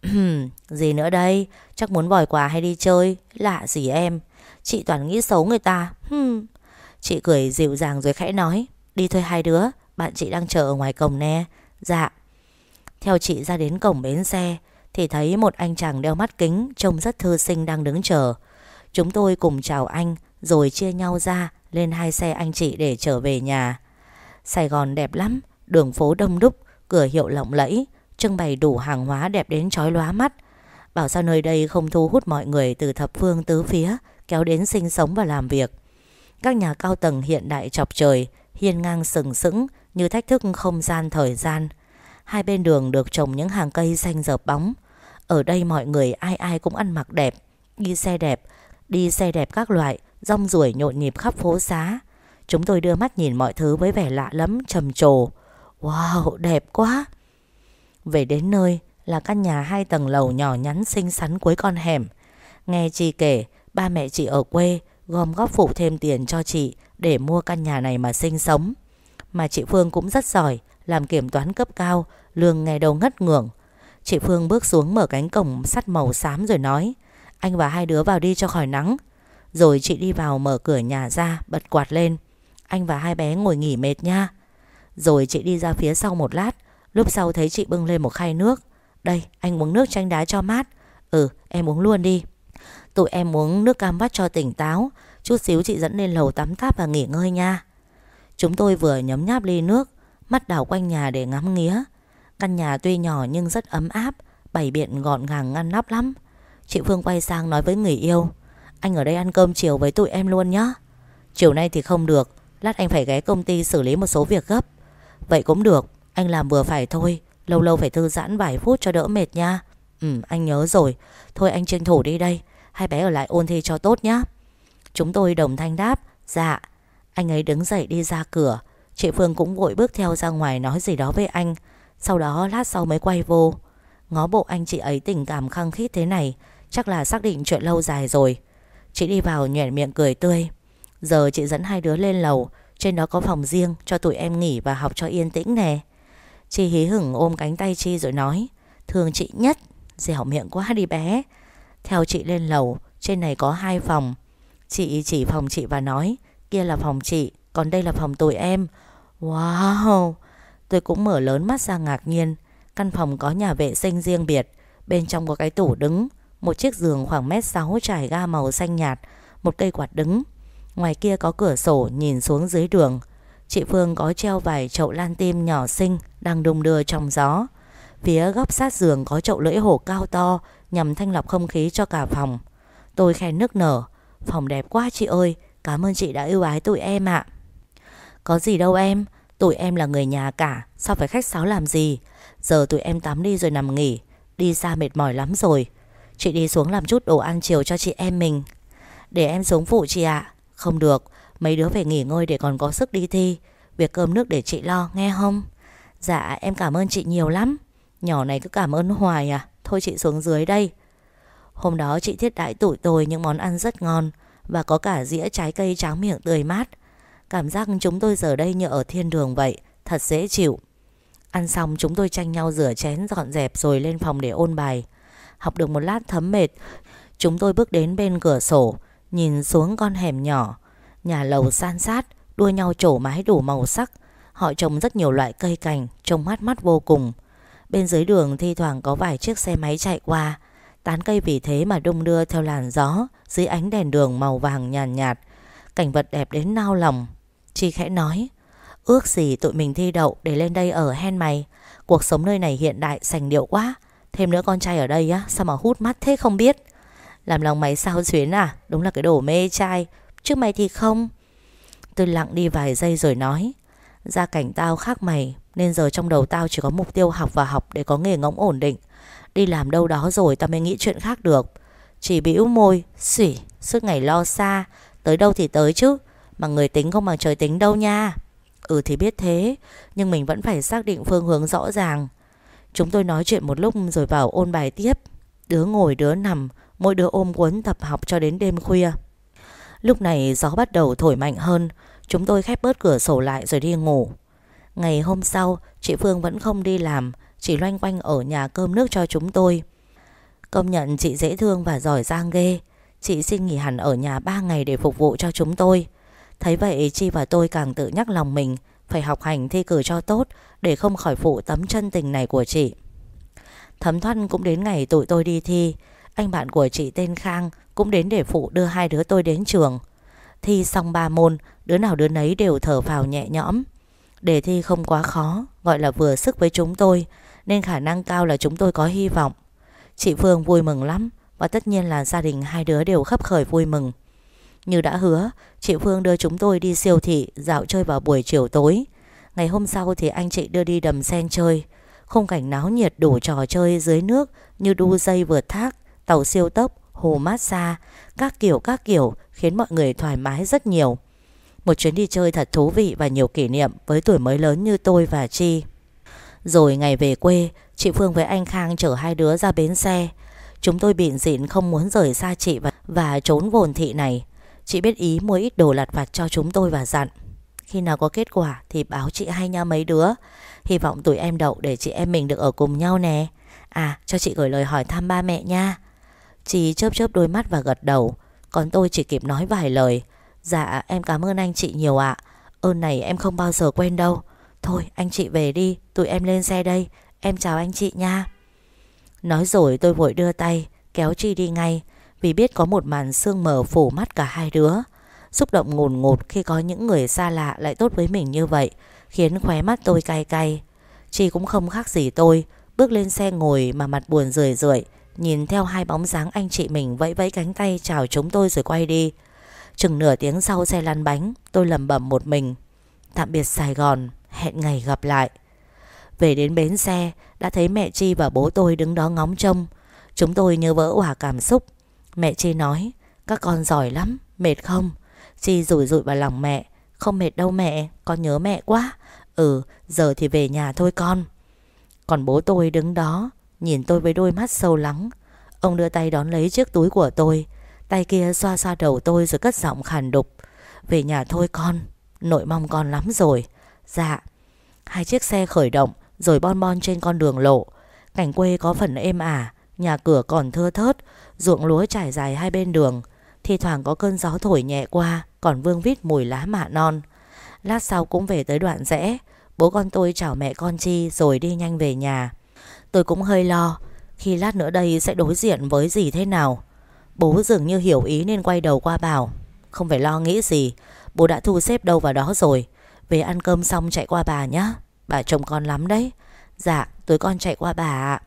Gì nữa đây? Chắc muốn vòi quà hay đi chơi? Lạ gì em? Chị toàn nghĩ xấu người ta. hmm. Chị cười dịu dàng rồi khẽ nói: Đi thôi hai đứa, bạn chị đang chờ ở ngoài cổng nè. Dạ. Theo chị ra đến cổng bến xe thì thấy một anh chàng đeo mắt kính trông rất thư sinh đang đứng chờ. Chúng tôi cùng chào anh rồi chia nhau ra lên hai xe anh chị để trở về nhà. Sài Gòn đẹp lắm, đường phố đông đúc, cửa hiệu lộng lẫy, trưng bày đủ hàng hóa đẹp đến chói lóa mắt. Bảo sao nơi đây không thu hút mọi người từ thập phương tứ phía kéo đến sinh sống và làm việc. Các nhà cao tầng hiện đại chọc trời, hiên ngang sừng sững như thách thức không gian thời gian. Hai bên đường được trồng những hàng cây xanh rợp bóng. Ở đây mọi người ai ai cũng ăn mặc đẹp, đi xe đẹp, đi xe đẹp các loại, rong ruổi nhộn nhịp khắp phố xá. Chúng tôi đưa mắt nhìn mọi thứ với vẻ lạ lẫm, trầm trồ. Wow, đẹp quá. Về đến nơi là căn nhà hai tầng lầu nhỏ nhắn xinh xắn cuối con hẻm. Nghe chị kể, ba mẹ chị ở quê gom góp phụ thêm tiền cho chị để mua căn nhà này mà sinh sống. Mà chị Phương cũng rất giỏi, làm kiểm toán cấp cao, lương ngày đầu ngất ngưởng. Chị Phương bước xuống mở cánh cổng sắt màu xám rồi nói: Anh và hai đứa vào đi cho khỏi nắng. Rồi chị đi vào mở cửa nhà ra, bật quạt lên: Anh và hai bé ngồi nghỉ mệt nha. Rồi chị đi ra phía sau một lát. Lúc sau thấy chị bưng lên một khay nước. Đây, anh uống nước chanh đá cho mát. Ừ, em uống luôn đi. Tụi em uống nước cam vắt cho tỉnh táo. Chút xíu chị dẫn lên lầu tắm táp và nghỉ ngơi nha. Chúng tôi vừa nhấm nháp ly nước, mắt đảo quanh nhà để ngắm nghía. Căn nhà tuy nhỏ nhưng rất ấm áp, bày biện gọn gàng ngăn nắp lắm. Chị Phương quay sang nói với người yêu: Anh ở đây ăn cơm chiều với tụi em luôn nhá. Chiều nay thì không được, lát anh phải ghé công ty xử lý một số việc gấp. Vậy cũng được, anh làm vừa phải thôi. Lâu lâu phải thư giãn vài phút cho đỡ mệt nha. Ừ, anh nhớ rồi. Thôi anh tranh thủ đi đây, hai bé ở lại ôn thi cho tốt nhá. Chúng tôi đồng thanh đáp: Dạ. Anh ấy đứng dậy đi ra cửa. Chị Phương cũng vội bước theo ra ngoài nói gì đó với anh. Sau đó lát sau mới quay vô. Ngó bộ anh chị ấy tình cảm khăng khít thế này, chắc là xác định chuyện lâu dài rồi. Chị đi vào nhoẻn miệng cười tươi: Giờ chị dẫn hai đứa lên lầu, trên đó có phòng riêng cho tụi em nghỉ và học cho yên tĩnh nè. Chị hí hửng ôm cánh tay Chi rồi nói: Thương chị nhất. Dẻo miệng quá đi bé. Theo chị lên lầu, trên này có hai phòng. Chị chỉ phòng chị và nói: Kia là phòng chị, còn đây là phòng tụi em. Wow. Tôi cũng mở lớn mắt ra ngạc nhiên. Căn phòng có nhà vệ sinh riêng biệt. Bên trong có cái tủ đứng, một chiếc giường khoảng mét sáu trải ga màu xanh nhạt, một cây quạt đứng. Ngoài kia có cửa sổ nhìn xuống dưới đường. Chị Phương có treo vài chậu lan tim nhỏ xinh đang đung đưa trong gió. Phía góc sát giường có chậu lưỡi hổ cao to nhằm thanh lọc không khí cho cả phòng. Tôi khen nức nở: Phòng đẹp quá chị ơi, cảm ơn chị đã ưu ái tụi em ạ. Có gì đâu em, tụi em là người nhà cả, sao phải khách sáo làm gì. Giờ tụi em tắm đi rồi nằm nghỉ, đi xa mệt mỏi lắm rồi. Chị đi xuống làm chút đồ ăn chiều cho chị em mình. Để em xuống phụ chị ạ. Không được, mấy đứa phải nghỉ ngơi để còn có sức đi thi. Việc cơm nước để chị lo nghe không? Dạ em cảm ơn chị nhiều lắm. Nhỏ này cứ cảm ơn hoài à. Thôi chị xuống dưới đây. Hôm đó chị thiết đãi tụi tôi những món ăn rất ngon, và có cả dĩa trái cây tráng miệng tươi mát. Cảm giác chúng tôi giờ đây như ở thiên đường vậy, thật dễ chịu. Ăn xong chúng tôi tranh nhau rửa chén dọn dẹp rồi lên phòng để ôn bài. Học được một lát thấm mệt, chúng tôi bước đến bên cửa sổ, nhìn xuống con hẻm nhỏ. Nhà lầu san sát, đua nhau trổ mái đủ màu sắc. Họ trồng rất nhiều loại cây cảnh, trông mát mắt vô cùng. Bên dưới đường thi thoảng có vài chiếc xe máy chạy qua. Tán cây vì thế mà đung đưa theo làn gió dưới ánh đèn đường màu vàng nhàn nhạt, nhạt. Cảnh vật đẹp đến nao lòng. Chi khẽ nói: ước gì tụi mình thi đậu để lên đây ở hen mày. Cuộc sống nơi này hiện đại sành điệu quá. Thêm nữa con trai ở đây á, sao mà hút mắt thế không biết. Làm lòng mày sao Xuyến à? Đúng là cái đồ mê trai. Chứ mày thì không. Tôi lặng đi vài giây rồi nói: gia cảnh tao khác mày, nên giờ trong đầu tao chỉ có mục tiêu học và học để có nghề ngỗng ổn định. Đi làm đâu đó rồi tao mới nghĩ chuyện khác được. Chỉ bĩu môi, xỉ, suốt ngày lo xa. Tới đâu thì tới chứ, mà người tính không bằng trời tính đâu nha. Ừ thì biết thế, nhưng mình vẫn phải xác định phương hướng rõ ràng. Chúng tôi nói chuyện một lúc rồi vào ôn bài tiếp. Đứa ngồi đứa nằm, mỗi đứa ôm cuốn tập học cho đến đêm khuya. Lúc này gió bắt đầu thổi mạnh hơn. Chúng tôi khép bớt cửa sổ lại rồi đi ngủ. Ngày hôm sau, chị Phương vẫn không đi làm, chỉ loanh quanh ở nhà cơm nước cho chúng tôi. Công nhận chị dễ thương và giỏi giang ghê. Chị xin nghỉ hẳn ở nhà ba ngày để phục vụ cho chúng tôi. Thấy vậy Chi và tôi càng tự nhắc lòng mình phải học hành thi cử cho tốt, để không khỏi phụ tấm chân tình này của chị. Thấm thoát cũng đến ngày tụi tôi đi thi. Anh bạn của chị tên Khang cũng đến để phụ đưa hai đứa tôi đến trường. Thi xong ba môn, đứa nào đứa nấy đều thở phào nhẹ nhõm. Đề thi không quá khó, gọi là vừa sức với chúng tôi, nên khả năng cao là chúng tôi có hy vọng. Chị Phương vui mừng lắm, và tất nhiên là gia đình hai đứa đều khấp khởi vui mừng. Như đã hứa, chị Phương đưa chúng tôi đi siêu thị dạo chơi vào buổi chiều tối. Ngày hôm sau thì anh chị đưa đi đầm sen chơi. Khung cảnh náo nhiệt đủ trò chơi dưới nước như đu dây vượt thác, tàu siêu tốc, hồ massage, các kiểu các kiểu khiến mọi người thoải mái rất nhiều. Một chuyến đi chơi thật thú vị và nhiều kỷ niệm với tuổi mới lớn như tôi và Chi. Rồi ngày về quê, chị Phương với anh Khang chở hai đứa ra bến xe. Chúng tôi bịn dịn không muốn rời xa chị và, và trốn vồn thị này. Chị biết ý mua ít đồ lặt vặt cho chúng tôi và dặn: khi nào có kết quả thì báo chị hay nha mấy đứa. Hy vọng tụi em đậu để chị em mình được ở cùng nhau nè. À, cho chị gửi lời hỏi thăm ba mẹ nha. Chị chớp chớp đôi mắt và gật đầu. Còn tôi chỉ kịp nói vài lời: dạ em cảm ơn anh chị nhiều ạ. Ơn này em không bao giờ quên đâu. Thôi anh chị về đi, tụi em lên xe đây. Em chào anh chị nha. Nói rồi tôi vội đưa tay kéo Chi đi ngay, vì biết có một màn sương mờ phủ mắt cả hai đứa. Xúc động ngùn ngụt khi có những người xa lạ lại tốt với mình như vậy khiến khóe mắt tôi cay cay. Chi cũng không khác gì tôi, bước lên xe ngồi mà mặt buồn rười rượi, nhìn theo hai bóng dáng anh chị mình vẫy vẫy cánh tay chào chúng tôi rồi quay đi. Chừng nửa tiếng sau xe lăn bánh, tôi lẩm bẩm một mình: tạm biệt Sài Gòn, hẹn ngày gặp lại. Về đến bến xe, đã thấy mẹ Chi và bố tôi đứng đó ngóng trông. Chúng tôi như vỡ òa cảm xúc. Mẹ Chi nói: các con giỏi lắm, mệt không? Chi rủi rủi vào lòng mẹ: không mệt đâu mẹ, con nhớ mẹ quá. Ừ, giờ thì về nhà thôi con. Còn bố tôi đứng đó nhìn tôi với đôi mắt sâu lắng. Ông đưa tay đón lấy chiếc túi của tôi, tay kia xoa xoa đầu tôi rồi cất giọng khàn đục: về nhà thôi con, nội mong con lắm rồi. Dạ. Hai chiếc xe khởi động rồi bon bon trên con đường lộ. Cảnh quê có phần êm ả, nhà cửa còn thưa thớt, ruộng lúa trải dài hai bên đường. Thi thoảng có cơn gió thổi nhẹ qua, còn vương vít mùi lá mạ non. Lát sau cũng về tới đoạn rẽ. Bố con tôi chào mẹ con Chi rồi đi nhanh về nhà. Tôi cũng hơi lo khi lát nữa đây sẽ đối diện với gì thế nào. Bố dường như hiểu ý nên quay đầu qua bảo: không phải lo nghĩ gì, bố đã thu xếp đâu vào đó rồi. Về ăn cơm xong chạy qua bà nhé, bà trông con lắm đấy. Dạ, tối con chạy qua bà ạ.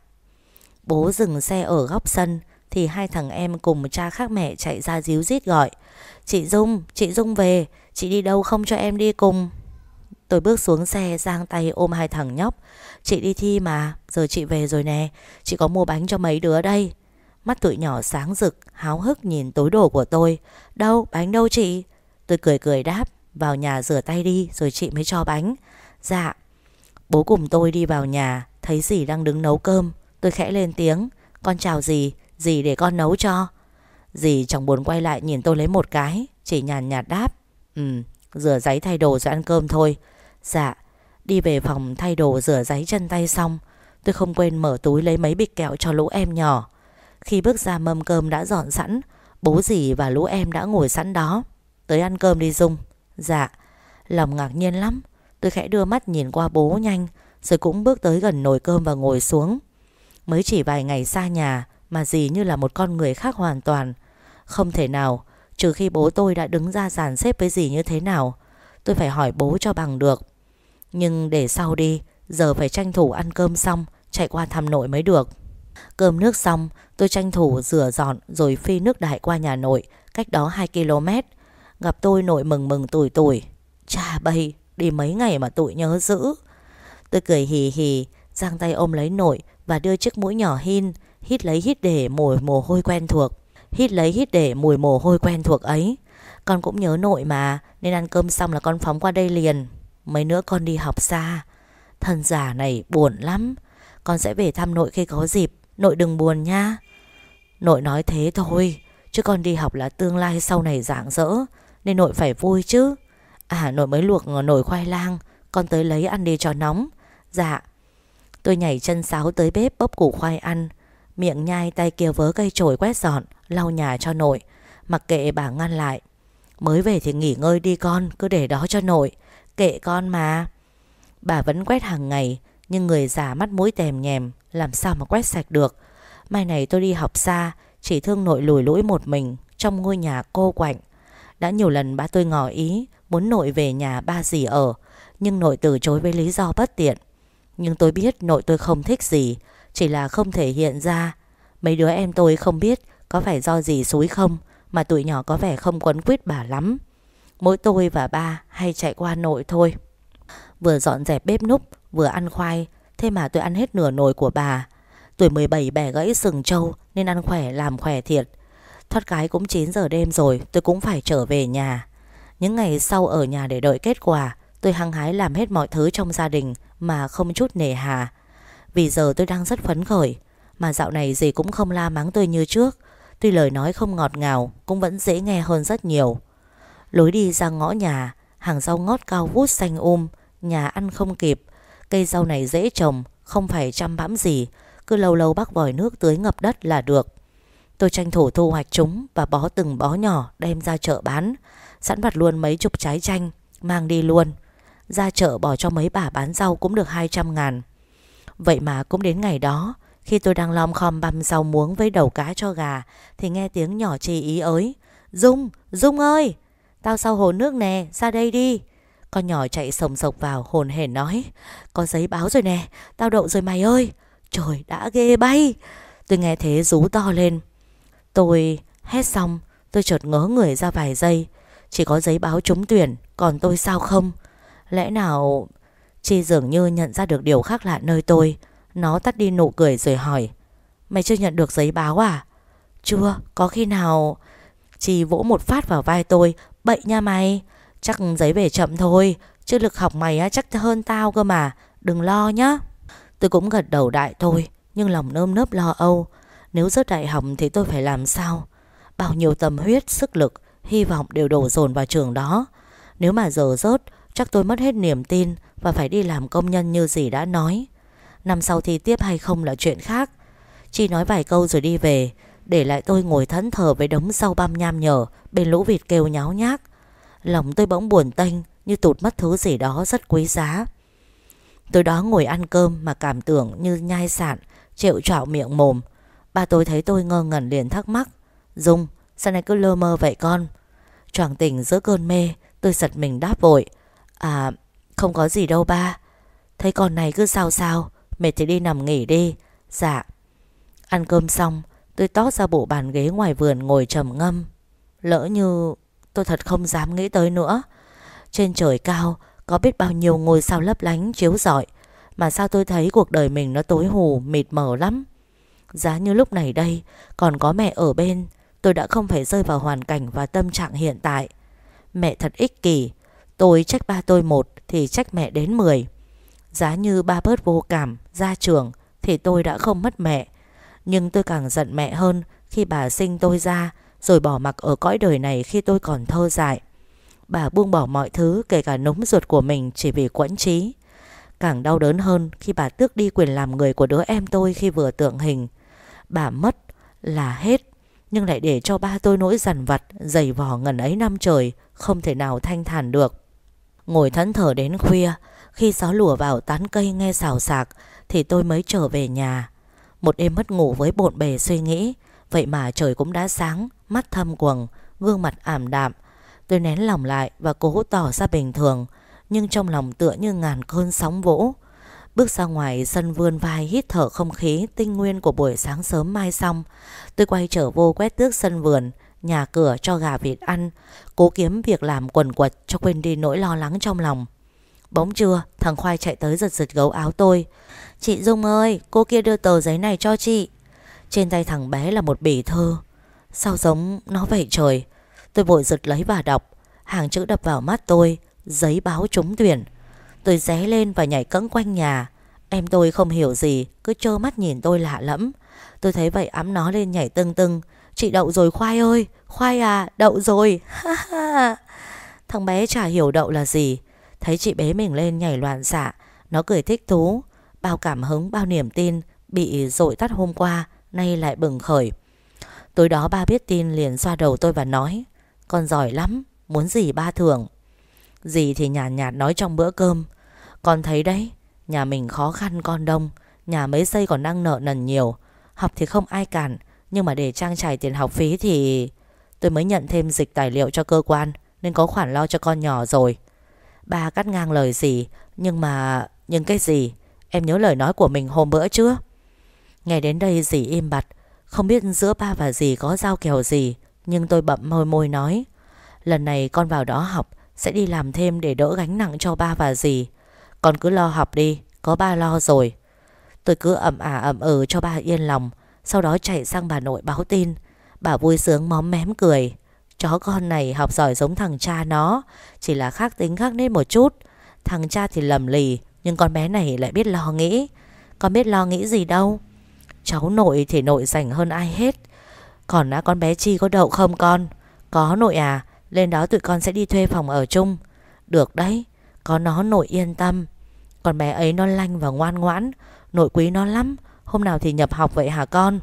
Bố dừng xe ở góc sân thì hai thằng em cùng cha khác mẹ chạy ra díu dít gọi: chị Dung, chị Dung về, chị đi đâu không cho em đi cùng? Tôi bước xuống xe giang tay ôm hai thằng nhóc: chị đi thi mà, giờ chị về rồi nè, chị có mua bánh cho mấy đứa đây. Mắt tụi nhỏ sáng rực, háo hức nhìn túi đồ của tôi: đâu, bánh đâu chị? Tôi cười cười đáp: vào nhà rửa tay đi rồi chị mới cho bánh. Dạ. Bố cùng tôi đi vào nhà, thấy dì đang đứng nấu cơm. Tôi khẽ lên tiếng: Con chào dì, dì để con nấu cho. Dì chẳng buồn quay lại nhìn tôi lấy một cái, chỉ nhàn nhạt đáp: Ừ, rửa ráy thay đồ rồi ăn cơm thôi. Dạ. Đi về phòng thay đồ rửa ráy chân tay xong, tôi không quên mở túi lấy mấy bịch kẹo cho lũ em nhỏ. Khi bước ra mâm cơm đã dọn sẵn, bố dì và lũ em đã ngồi sẵn đó. Tới ăn cơm đi Dung. Dạ. Lòng ngạc nhiên lắm, tôi khẽ đưa mắt nhìn qua bố nhanh, rồi cũng bước tới gần nồi cơm và ngồi xuống. Mới chỉ vài ngày xa nhà mà dì như là một con người khác hoàn toàn. Không thể nào, trừ khi bố tôi đã đứng ra dàn xếp với dì như thế nào. Tôi phải hỏi bố cho bằng được. Nhưng để sau đi, giờ phải tranh thủ ăn cơm xong chạy qua thăm nội mới được. Cơm nước xong, tôi tranh thủ rửa dọn rồi phi nước đại qua nhà nội, cách đó hai ki lô mét. Gặp tôi nội mừng mừng tủi tủi: Chà bầy, đi mấy ngày mà tụi nhớ dữ. Tôi cười hì hì, giang tay ôm lấy nội và đưa chiếc mũi nhỏ hin, hít lấy hít để mùi mồ hôi quen thuộc. Hít lấy hít để mùi mồ hôi quen thuộc ấy. Con cũng nhớ nội mà, nên ăn cơm xong là con phóng qua đây liền. Mấy nữa con đi học xa. Thân già này buồn lắm. Con sẽ về thăm nội khi có dịp, nội đừng buồn nha. Nội nói thế thôi, chứ con đi học là tương lai sau này rạng rỡ, nên nội phải vui chứ. À, nội mới luộc nồi khoai lang, con tới lấy ăn đi cho nóng. Dạ. Tôi nhảy chân sáo tới bếp bóp củ khoai ăn, miệng nhai tay kia vớ cây chổi quét dọn, lau nhà cho nội. Mặc kệ bà ngăn lại: Mới về thì nghỉ ngơi đi con, cứ để đó cho nội. Kệ con mà. Bà vẫn quét hàng ngày, nhưng người già mắt mũi tèm nhèm, làm sao mà quét sạch được. Mai này tôi đi học xa, chỉ thương nội lùi lũi một mình trong ngôi nhà cô quạnh. Đã nhiều lần ba tôi ngỏ ý muốn nội về nhà ba dì ở, nhưng nội từ chối với lý do bất tiện. Nhưng tôi biết nội tôi không thích gì, chỉ là không thể hiện ra. Mấy đứa em tôi không biết có phải do gì xúi không mà tụi nhỏ có vẻ không quấn quýt bà lắm. Mỗi tôi và ba hay chạy qua nội thôi. Vừa dọn dẹp bếp núc vừa ăn khoai, thế mà tôi ăn hết nửa nồi của bà. Tuổi mười bảy bẻ gãy sừng trâu nên ăn khỏe làm khỏe thiệt. Thoát cái cũng chín giờ đêm rồi, tôi cũng phải trở về nhà. Những ngày sau ở nhà để đợi kết quả, tôi hăng hái làm hết mọi thứ trong gia đình mà không chút nề hà. Vì giờ tôi đang rất phấn khởi, mà dạo này dì cũng không la mắng tôi như trước. Tuy lời nói không ngọt ngào, cũng vẫn dễ nghe hơn rất nhiều. Lối đi ra ngõ nhà, hàng rau ngót cao vút xanh um, nhà ăn không kịp. Cây rau này dễ trồng, không phải chăm bẵm gì, cứ lâu lâu bắc vòi nước tưới ngập đất là được. Tôi tranh thủ thu hoạch chúng và bó từng bó nhỏ đem ra chợ bán. Sẵn vặt luôn mấy chục trái chanh, mang đi luôn. Ra chợ bỏ cho mấy bà bán rau cũng được hai trăm ngàn. Vậy mà cũng đến ngày đó, khi tôi đang lom khom băm rau muống với đầu cá cho gà, thì nghe tiếng nhỏ chì ý ới: Dung, Dung ơi, tao sau hồ nước nè, ra đây đi. Con nhỏ chạy sồng sộc vào hồn hển nói: Có giấy báo rồi nè, tao đậu rồi mày ơi. Trời, đã ghê bay. Tôi nghe thế rú to lên. Tôi hét xong, tôi chợt ngớ người ra vài giây. Chỉ có giấy báo trúng tuyển, còn tôi sao không? Lẽ nào... Chi dường như nhận ra được điều khác lạ nơi tôi. Nó tắt đi nụ cười rồi hỏi: Mày chưa nhận được giấy báo à? Chưa, có khi nào... Chi vỗ một phát vào vai tôi: Bậy nha mày, chắc giấy về chậm thôi, chứ lực học mày á chắc hơn tao cơ mà, đừng lo nhá. Tôi cũng gật đầu đại thôi, nhưng lòng nơm nớp lo âu. Nếu rớt đại học thì tôi phải làm sao? Bao nhiêu tâm huyết, sức lực, hy vọng đều đổ dồn vào trường đó. Nếu mà giờ rớt, chắc tôi mất hết niềm tin và phải đi làm công nhân như dì đã nói. Năm sau thi tiếp hay không là chuyện khác. Chi nói vài câu rồi đi về, để lại tôi ngồi thẫn thờ với đống rau băm nham nhở bên lũ vịt kêu nháo nhác. Lòng tôi bỗng buồn tênh, như tụt mất thứ gì đó rất quý giá. Tôi đó ngồi ăn cơm mà cảm tưởng như nhai sạn, trệu trạo miệng mồm. Ba tôi thấy tôi ngơ ngẩn liền thắc mắc: Dung, sao này cứ lơ mơ vậy con? Choàng tỉnh giữa cơn mê, tôi giật mình đáp vội: À, không có gì đâu ba. Thấy con này cứ sao sao, mệt thì đi nằm nghỉ đi. Dạ. Ăn cơm xong, tôi tót ra bộ bàn ghế ngoài vườn ngồi trầm ngâm. Lỡ như... tôi thật không dám nghĩ tới nữa. Trên trời cao có biết bao nhiêu ngôi sao lấp lánh chiếu rọi, mà sao tôi thấy cuộc đời mình nó tối hù mịt mờ lắm. Giá như lúc này đây còn có mẹ ở bên, tôi đã không phải rơi vào hoàn cảnh và tâm trạng hiện tại. Mẹ thật ích kỷ. Tôi trách ba tôi một thì trách mẹ đến mười. Giá như ba bớt vô cảm, ra trường thì tôi đã không mất mẹ. Nhưng tôi càng giận mẹ hơn khi bà sinh tôi ra rồi bỏ mặc ở cõi đời này khi tôi còn thơ dại. Bà buông bỏ mọi thứ, kể cả núm ruột của mình, chỉ vì quẫn trí. Càng đau đớn hơn khi bà tước đi quyền làm người của đứa em tôi khi vừa tượng hình. Bà mất là hết, nhưng lại để cho ba tôi nỗi dằn vặt dày vò ngần ấy năm trời, không thể nào thanh thản được. Ngồi thẫn thờ đến khuya, khi gió lùa vào tán cây nghe xào xạc thì tôi mới trở về nhà. Một đêm mất ngủ với bộn bề suy nghĩ. Vậy mà trời cũng đã sáng, mắt thâm quầng, gương mặt ảm đạm. Tôi nén lòng lại và cố tỏ ra bình thường, nhưng trong lòng tựa như ngàn cơn sóng vỗ. Bước ra ngoài sân vươn vai hít thở không khí tinh nguyên của buổi sáng sớm mai xong, tôi quay trở vô quét tước sân vườn, nhà cửa cho gà vịt ăn, cố kiếm việc làm quần quật cho quên đi nỗi lo lắng trong lòng. Bỗng trưa, thằng Khoai chạy tới giật giật gấu áo tôi. Chị Dung ơi, cô kia đưa tờ giấy này cho chị. Trên tay thằng bé là một bì thư. Sao giống nó vậy trời. Tôi vội giật lấy và đọc. Hàng chữ đập vào mắt tôi: giấy báo trúng tuyển. Tôi ré lên và nhảy cẫng quanh nhà. Em tôi không hiểu gì, cứ trơ mắt nhìn tôi lạ lẫm. Tôi thấy vậy ẵm nó lên nhảy tưng tưng. Chị đậu rồi Khoai ơi. Khoai à, đậu rồi. Thằng bé chả hiểu đậu là gì. Thấy chị bế mình lên nhảy loạn xạ, nó cười thích thú. Bao cảm hứng, bao niềm tin bị dội tắt hôm qua nay lại bừng khởi. Tối đó ba biết tin liền xoa đầu tôi và nói: con giỏi lắm, muốn gì ba thưởng. Dì thì nhàn nhạt, nhạt nói trong bữa cơm: con thấy đấy, nhà mình khó khăn con đông, nhà mấy xây còn đang nợ nần nhiều. Học thì không ai cản, nhưng mà để trang trải tiền học phí thì... Tôi mới nhận thêm dịch tài liệu cho cơ quan, nên có khoản lo cho con nhỏ rồi. Ba cắt ngang lời dì: Nhưng mà... Nhưng cái gì? Em nhớ lời nói của mình hôm bữa chưa? Nghe đến đây dì im bặt. Không biết giữa ba và dì có giao kèo gì, nhưng tôi bậm môi môi nói: lần này con vào đó học, sẽ đi làm thêm để đỡ gánh nặng cho ba và dì. Con cứ lo học đi, có ba lo rồi. Tôi cứ ậm ả ậm ừ cho ba yên lòng. Sau đó chạy sang bà nội báo tin. Bà vui sướng móm mém cười: chó con này học giỏi giống thằng cha nó, chỉ là khác tính khác nết một chút. Thằng cha thì lầm lì, nhưng con bé này lại biết lo nghĩ. Con biết lo nghĩ gì đâu. Cháu nội thì nội rảnh hơn ai hết. Còn á, con bé Chi có đậu không con? Có nội à. Lên đó tụi con sẽ đi thuê phòng ở chung. Được đấy, có nó nội yên tâm. Con bé ấy nó lanh và ngoan ngoãn, nội quý nó lắm. Hôm nào thì nhập học vậy hả con?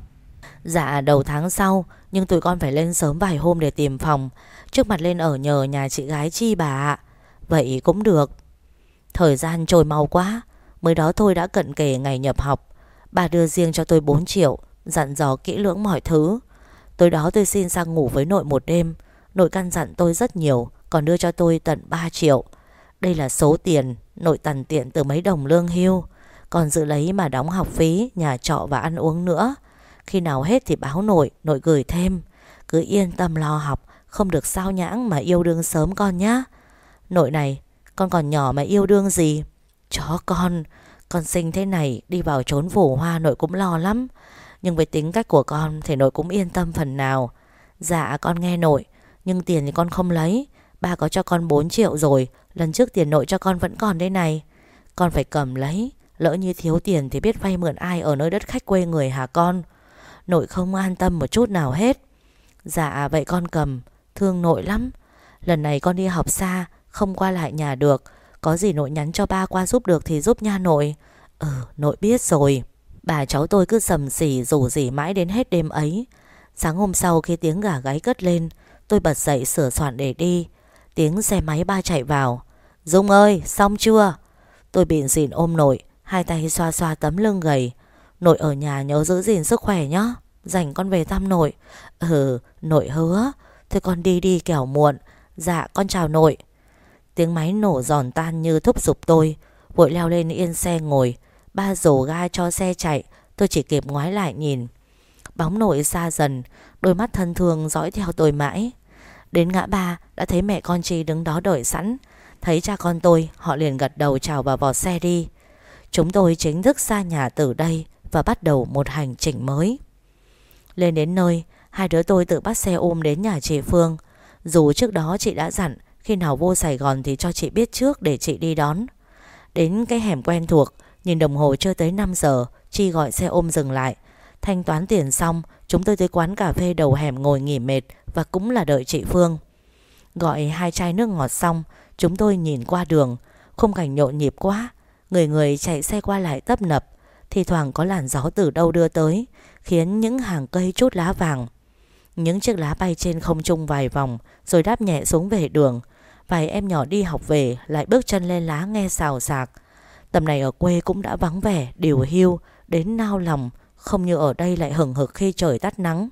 Dạ đầu tháng sau, nhưng tụi con phải lên sớm vài hôm để tìm phòng. Trước mặt lên ở nhờ nhà chị gái Chi bà ạ. Vậy cũng được. Thời gian trôi mau quá. Mới đó thôi đã cận kề ngày nhập học. Bà đưa riêng cho tôi bốn triệu, dặn dò kỹ lưỡng mọi thứ. Tối đó tôi xin sang ngủ với nội một đêm. Nội căn dặn tôi rất nhiều, còn đưa cho tôi tận ba triệu. Đây là số tiền nội tằn tiện từ mấy đồng lương hưu, còn dự lấy mà đóng học phí, nhà trọ và ăn uống nữa. Khi nào hết thì báo nội, nội gửi thêm. Cứ yên tâm lo học, không được sao nhãng mà yêu đương sớm con nhá. Nội này, con còn nhỏ mà yêu đương gì? Chó con, con sinh thế này đi vào trốn phổ hoa nội cũng lo lắm. Nhưng với tính cách của con thì nội cũng yên tâm phần nào. Dạ con nghe nội, nhưng tiền thì con không lấy. Ba có cho con bốn triệu rồi. Lần trước tiền nội cho con vẫn còn đây này. Con phải cầm lấy. Lỡ như thiếu tiền thì biết vay mượn ai ở nơi đất khách quê người hả con? Nội không an tâm một chút nào hết. Dạ vậy con cầm. Thương nội lắm. Lần này con đi học xa, không qua lại nhà được. Có gì nội nhắn cho ba qua giúp được thì giúp nha nội. Ừ nội biết rồi. Bà cháu tôi cứ sầm xỉ rủ rỉ mãi đến hết đêm ấy. Sáng hôm sau khi tiếng gà gáy cất lên, tôi bật dậy sửa soạn để đi. Tiếng xe máy ba chạy vào. Dung ơi xong chưa? Tôi bịn xỉn ôm nội, hai tay xoa xoa tấm lưng gầy. Nội ở nhà nhớ giữ gìn sức khỏe nhá. Rảnh con về thăm nội. Ừ nội hứa. Thôi con đi đi kẻo muộn. Dạ con chào nội. Tiếng máy nổ giòn tan như thúc giục tôi. Vội leo lên yên xe ngồi. Ba dồ ga cho xe chạy. Tôi chỉ kịp ngoái lại nhìn. Bóng nội xa dần, đôi mắt thân thương dõi theo tôi mãi. Đến ngã ba đã thấy mẹ con Chi đứng đó đợi sẵn. Thấy cha con tôi, họ liền gật đầu chào và vọt xe đi. Chúng tôi chính thức xa nhà từ đây và bắt đầu một hành trình mới. Lên đến nơi, hai đứa tôi tự bắt xe ôm đến nhà chị Phương. Dù trước đó chị đã dặn Khi nào vô Sài Gòn thì cho chị biết trước để chị đi đón. Đến cái hẻm quen thuộc, nhìn đồng hồ chưa tới năm giờ, Chi gọi xe ôm dừng lại. Thanh toán tiền xong, chúng tôi tới quán cà phê đầu hẻm ngồi nghỉ mệt, và cũng là đợi chị Phương. Gọi hai chai nước ngọt xong, chúng tôi nhìn qua đường. Khung cảnh nhộn nhịp quá, người người chạy xe qua lại tấp nập. Thì thoảng có làn gió từ đâu đưa tới, khiến những hàng cây trút lá vàng. Những chiếc lá bay trên không trung vài vòng, rồi đáp nhẹ xuống vệ đường. Vài em nhỏ đi học về lại bước chân lên lá nghe xào xạc. Tầm này ở quê cũng đã vắng vẻ, điều hiu, đến nao lòng. Không như ở đây lại hừng hực khi trời tắt nắng.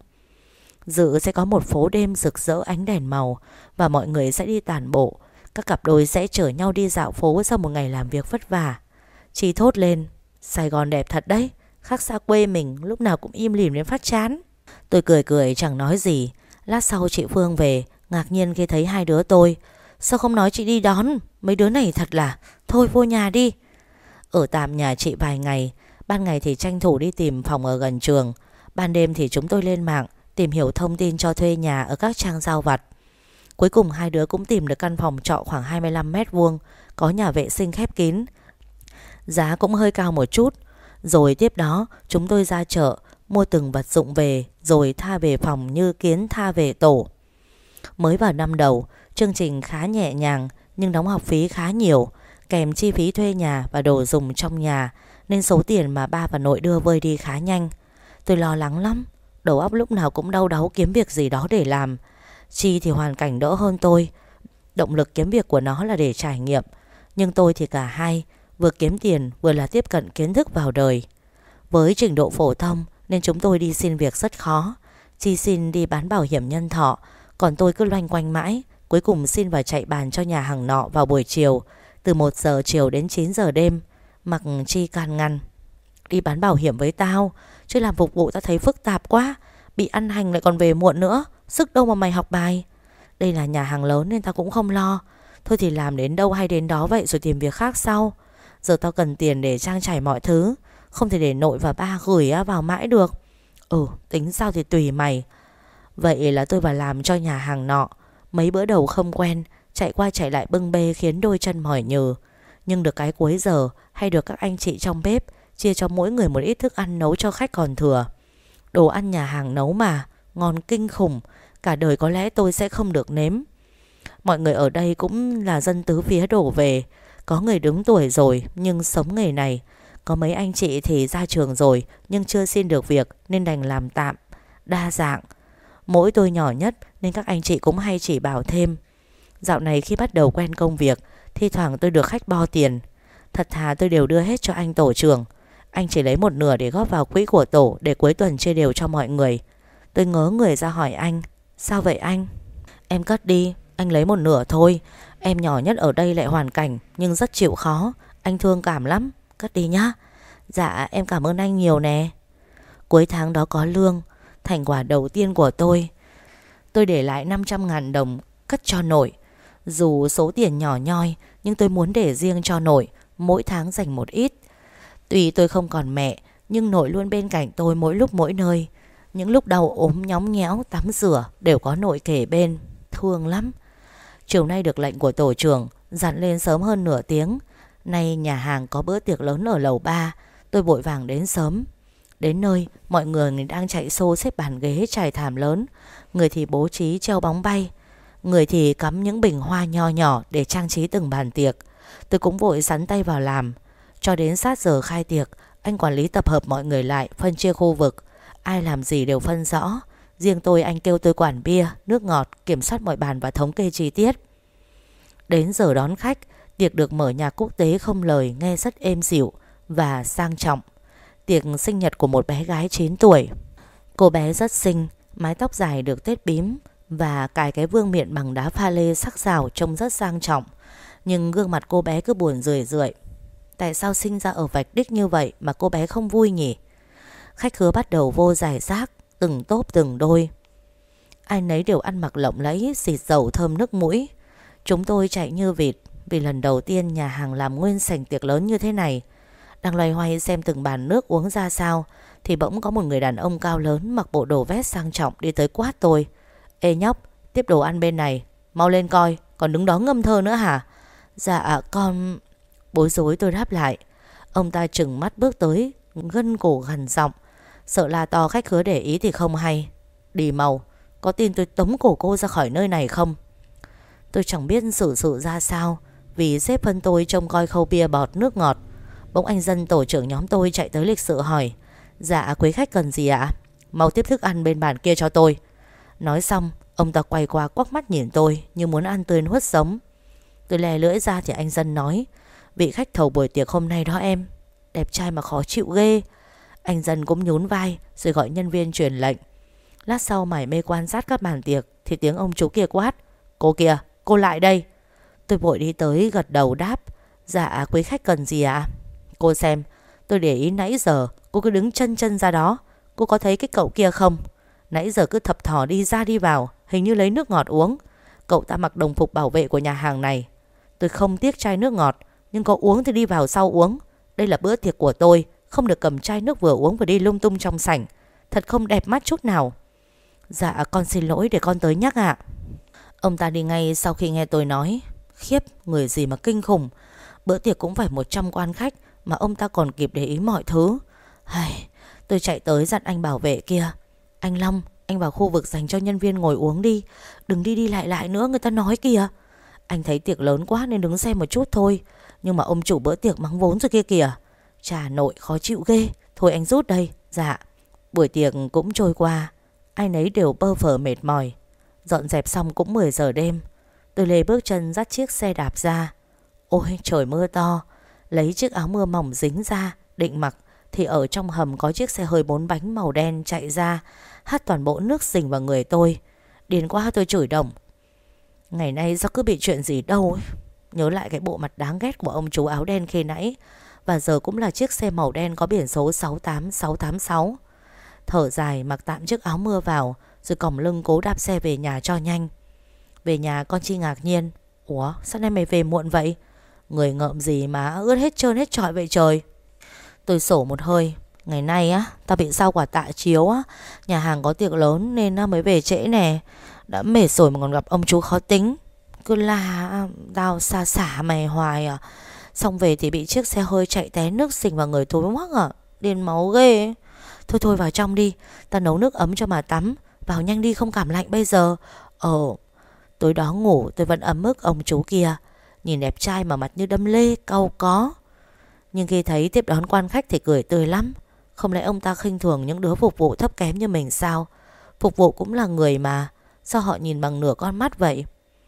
Dự sẽ có một phố đêm rực rỡ ánh đèn màu, và mọi người sẽ đi tản bộ. Các cặp đôi sẽ chở nhau đi dạo phố sau một ngày làm việc vất vả. Chị thốt lên: Sài Gòn đẹp thật đấy, khác xa quê mình, lúc nào cũng im lìm đến phát chán. Tôi cười cười chẳng nói gì. Lát sau chị Phương về, ngạc nhiên khi thấy hai đứa tôi. Sao không nói chị đi đón? Mấy đứa này thật là... Thôi vô nhà đi. Ở tạm nhà chị vài ngày. Ban ngày thì tranh thủ đi tìm phòng ở gần trường. Ban đêm thì chúng tôi lên mạng tìm hiểu thông tin cho thuê nhà ở các trang giao vặt. Cuối cùng hai đứa cũng tìm được căn phòng trọ khoảng hai mươi lăm mét vuông, có nhà vệ sinh khép kín. Giá cũng hơi cao một chút. Rồi tiếp đó chúng tôi ra chợ mua từng vật dụng về, rồi tha về phòng như kiến tha về tổ. Mới vào năm đầu, chương trình khá nhẹ nhàng, nhưng đóng học phí khá nhiều, kèm chi phí thuê nhà và đồ dùng trong nhà, nên số tiền mà ba và nội đưa vơi đi khá nhanh. Tôi lo lắng lắm, đầu óc lúc nào cũng đau đáu kiếm việc gì đó để làm. Chi thì hoàn cảnh đỡ hơn tôi, động lực kiếm việc của nó là để trải nghiệm. Nhưng tôi thì cả hai, vừa kiếm tiền vừa là tiếp cận kiến thức vào đời. Với trình độ phổ thông nên chúng tôi đi xin việc rất khó. Chi xin đi bán bảo hiểm nhân thọ, còn tôi cứ loanh quanh mãi. Cuối cùng xin vào chạy bàn cho nhà hàng nọ vào buổi chiều, từ một giờ chiều đến chín giờ đêm. Mặc Chi can ngăn: Đi bán bảo hiểm với tao, chứ làm phục vụ tao thấy phức tạp quá. Bị ăn hành lại còn về muộn nữa, sức đâu mà mày học bài. Đây là nhà hàng lớn nên tao cũng không lo. Thôi thì làm đến đâu hay đến đó vậy, rồi tìm việc khác sau. Giờ tao cần tiền để trang trải mọi thứ, không thể để nội và ba gửi vào mãi được. Ừ, tính sao thì tùy mày. Vậy là tôi vào làm cho nhà hàng nọ. Mấy bữa đầu không quen, chạy qua chạy lại bưng bê khiến đôi chân mỏi nhừ. Nhưng được cái cuối giờ hay được các anh chị trong bếp chia cho mỗi người một ít thức ăn nấu cho khách còn thừa. Đồ ăn nhà hàng nấu mà ngon kinh khủng, cả đời có lẽ tôi sẽ không được nếm. Mọi người ở đây cũng là dân tứ phía đổ về. Có người đứng tuổi rồi nhưng sống nghề này. Có mấy anh chị thì ra trường rồi nhưng chưa xin được việc nên đành làm tạm. Đa dạng. Mỗi tôi nhỏ nhất nên các anh chị cũng hay chỉ bảo thêm. Dạo này khi bắt đầu quen công việc, thi thoảng tôi được khách bo tiền. Thật thà tôi đều đưa hết cho anh tổ trưởng. Anh chỉ lấy một nửa để góp vào quỹ của tổ, để cuối tuần chia đều cho mọi người. Tôi ngớ người ra hỏi anh: Sao vậy anh? Em cất đi, anh lấy một nửa thôi. Em nhỏ nhất ở đây lại hoàn cảnh nhưng rất chịu khó, anh thương cảm lắm. Cất đi nhá. Dạ em cảm ơn anh nhiều nè. Cuối tháng đó có lương, thành quả đầu tiên của tôi. Tôi để lại năm trăm ngàn đồng cất cho nội. Dù số tiền nhỏ nhoi, nhưng tôi muốn để riêng cho nội, mỗi tháng dành một ít. Tuy tôi không còn mẹ, nhưng nội luôn bên cạnh tôi mỗi lúc mỗi nơi. Những lúc đau ốm nhóng nhẽo tắm rửa đều có nội kề bên. Thương lắm. Chiều nay được lệnh của tổ trưởng dặn lên sớm hơn nửa tiếng. Nay nhà hàng có bữa tiệc lớn ở lầu ba. Tôi vội vàng đến sớm. Đến nơi, mọi người đang chạy xô xếp bàn ghế trải thảm lớn. Người thì bố trí treo bóng bay, người thì cắm những bình hoa nho nhỏ để trang trí từng bàn tiệc. Tôi cũng vội sắn tay vào làm. Cho đến sát giờ khai tiệc, anh quản lý tập hợp mọi người lại, phân chia khu vực. Ai làm gì đều phân rõ. Riêng tôi anh kêu tôi quản bia, nước ngọt, kiểm soát mọi bàn và thống kê chi tiết. Đến giờ đón khách, tiệc được mở nhạc quốc tế không lời, nghe rất êm dịu và sang trọng. Tiệc sinh nhật của một bé gái chín tuổi. Cô bé rất xinh, mái tóc dài được tết bím và cài cái vương miện bằng đá pha lê sắc sảo, trông rất sang trọng. Nhưng gương mặt cô bé cứ buồn rười rượi. Tại sao sinh ra ở vạch đích như vậy mà cô bé không vui nhỉ? Khách khứa bắt đầu vô rải rác, từng tốp từng đôi. Ai nấy đều ăn mặc lộng lẫy, xịt dầu thơm nước mũi. Chúng tôi chạy như vịt, vì lần đầu tiên nhà hàng làm nguyên sảnh tiệc lớn như thế này. Đang loay hoay xem từng bàn nước uống ra sao, thì bỗng có một người đàn ông cao lớn mặc bộ đồ vest sang trọng đi tới quát tôi: Ê nhóc, tiếp đồ ăn bên này, mau lên coi, Còn đứng đó ngâm thơ nữa hả? Dạ con... Bối rối tôi đáp lại. Ông ta trừng mắt bước tới, gân cổ gằn giọng, sợ là to khách khứa để ý thì không hay. Đi mau, có tin tôi tống cổ cô ra khỏi nơi này không? Tôi chẳng biết xử sự ra sao, vì sếp phân tôi trông coi khâu bia bọt nước ngọt. Bỗng anh Dân, tổ trưởng nhóm tôi, chạy tới lịch sự hỏi: Dạ quý khách cần gì ạ? Mau tiếp thức ăn bên bàn kia cho tôi. Nói xong, ông ta quay qua quắc mắt nhìn tôi như muốn ăn tươi nuốt sống. Tôi lè lưỡi ra thì anh Dân nói: Vị khách thầu buổi tiệc hôm nay đó em, đẹp trai mà khó chịu ghê. Anh Dân cũng nhún vai rồi gọi nhân viên truyền lệnh. Lát sau mải mê quan sát các bàn tiệc thì tiếng ông chú kia quát: Cô kìa, cô lại đây. Tôi vội đi tới gật đầu đáp: Dạ quý khách cần gì ạ? Cô xem, tôi để ý nãy giờ cô cứ đứng chân chân ra đó. Cô có thấy cái cậu kia không? Nãy giờ cứ thập thò đi ra đi vào, hình như lấy nước ngọt uống. Cậu ta mặc đồng phục bảo vệ của nhà hàng này. Tôi không tiếc chai nước ngọt, nhưng có uống thì đi vào sau uống. Đây là bữa tiệc của tôi, không được cầm chai nước vừa uống vừa đi lung tung trong sảnh. Thật không đẹp mắt chút nào. Dạ con xin lỗi, để con tới nhắc ạ. Ông ta đi ngay sau khi nghe tôi nói. Khiếp, người gì mà kinh khủng. Bữa tiệc cũng phải một trăm quan khách mà ông ta còn kịp để ý mọi thứ. Hây, tôi chạy tới dặn anh bảo vệ kia: Anh Long, anh vào khu vực dành cho nhân viên ngồi uống đi, đừng đi đi lại lại nữa, người ta nói kìa. Anh thấy tiệc lớn quá nên đứng xem một chút thôi, nhưng mà ông chủ bữa tiệc mắng vốn rồi kia kìa. Chà nội, khó chịu ghê. Thôi anh rút đây. Dạ. Buổi tiệc cũng trôi qua, ai nấy đều bơ phờ mệt mỏi. Dọn dẹp xong cũng mười giờ đêm. Tôi lê bước chân dắt chiếc xe đạp ra. Ôi trời mưa to. Lấy chiếc áo mưa mỏng dính ra định mặc thì ở trong hầm có chiếc xe hơi bốn bánh màu đen chạy ra, hắt toàn bộ nước sình vào người tôi. Điên quá, tôi chửi đồng. Ngày nay sao cứ bị chuyện gì đâu ấy. Nhớ lại cái bộ mặt đáng ghét của ông chú áo đen khi nãy. Và giờ cũng là chiếc xe màu đen có biển số sáu tám sáu tám sáu. Thở dài mặc tạm chiếc áo mưa vào, rồi còng lưng cố đạp xe về nhà cho nhanh. Về nhà con Chi ngạc nhiên: Ủa sao nay mày về muộn vậy? Người ngợm gì mà ướt hết trơn hết trọi vậy trời? Tôi sổ một hơi. Ngày nay á, tao bị sao quả tạ chiếu á. Nhà hàng có tiệc lớn nên tao mới về trễ nè. Đã mệt rồi mà còn gặp ông chú khó tính. Cứ là tao xa xả mày hoài à. Xong về thì bị chiếc xe hơi chạy té nước sình vào người tôi hoắc à. Điên máu ghê. Thôi thôi vào trong đi, tao nấu nước ấm cho mà tắm. Vào nhanh đi, không cảm lạnh bây giờ. Ờ. Tối đó ngủ tôi vẫn ấm ức ông chú kia. Nhìn đẹp trai mà mặt như đâm lê, cau có. Nhưng khi thấy tiếp đón quan khách thì cười tươi lắm. Không lẽ ông ta khinh thường những đứa phục vụ thấp kém như mình sao? Phục vụ cũng là người mà. Sao họ nhìn bằng nửa con mắt vậy?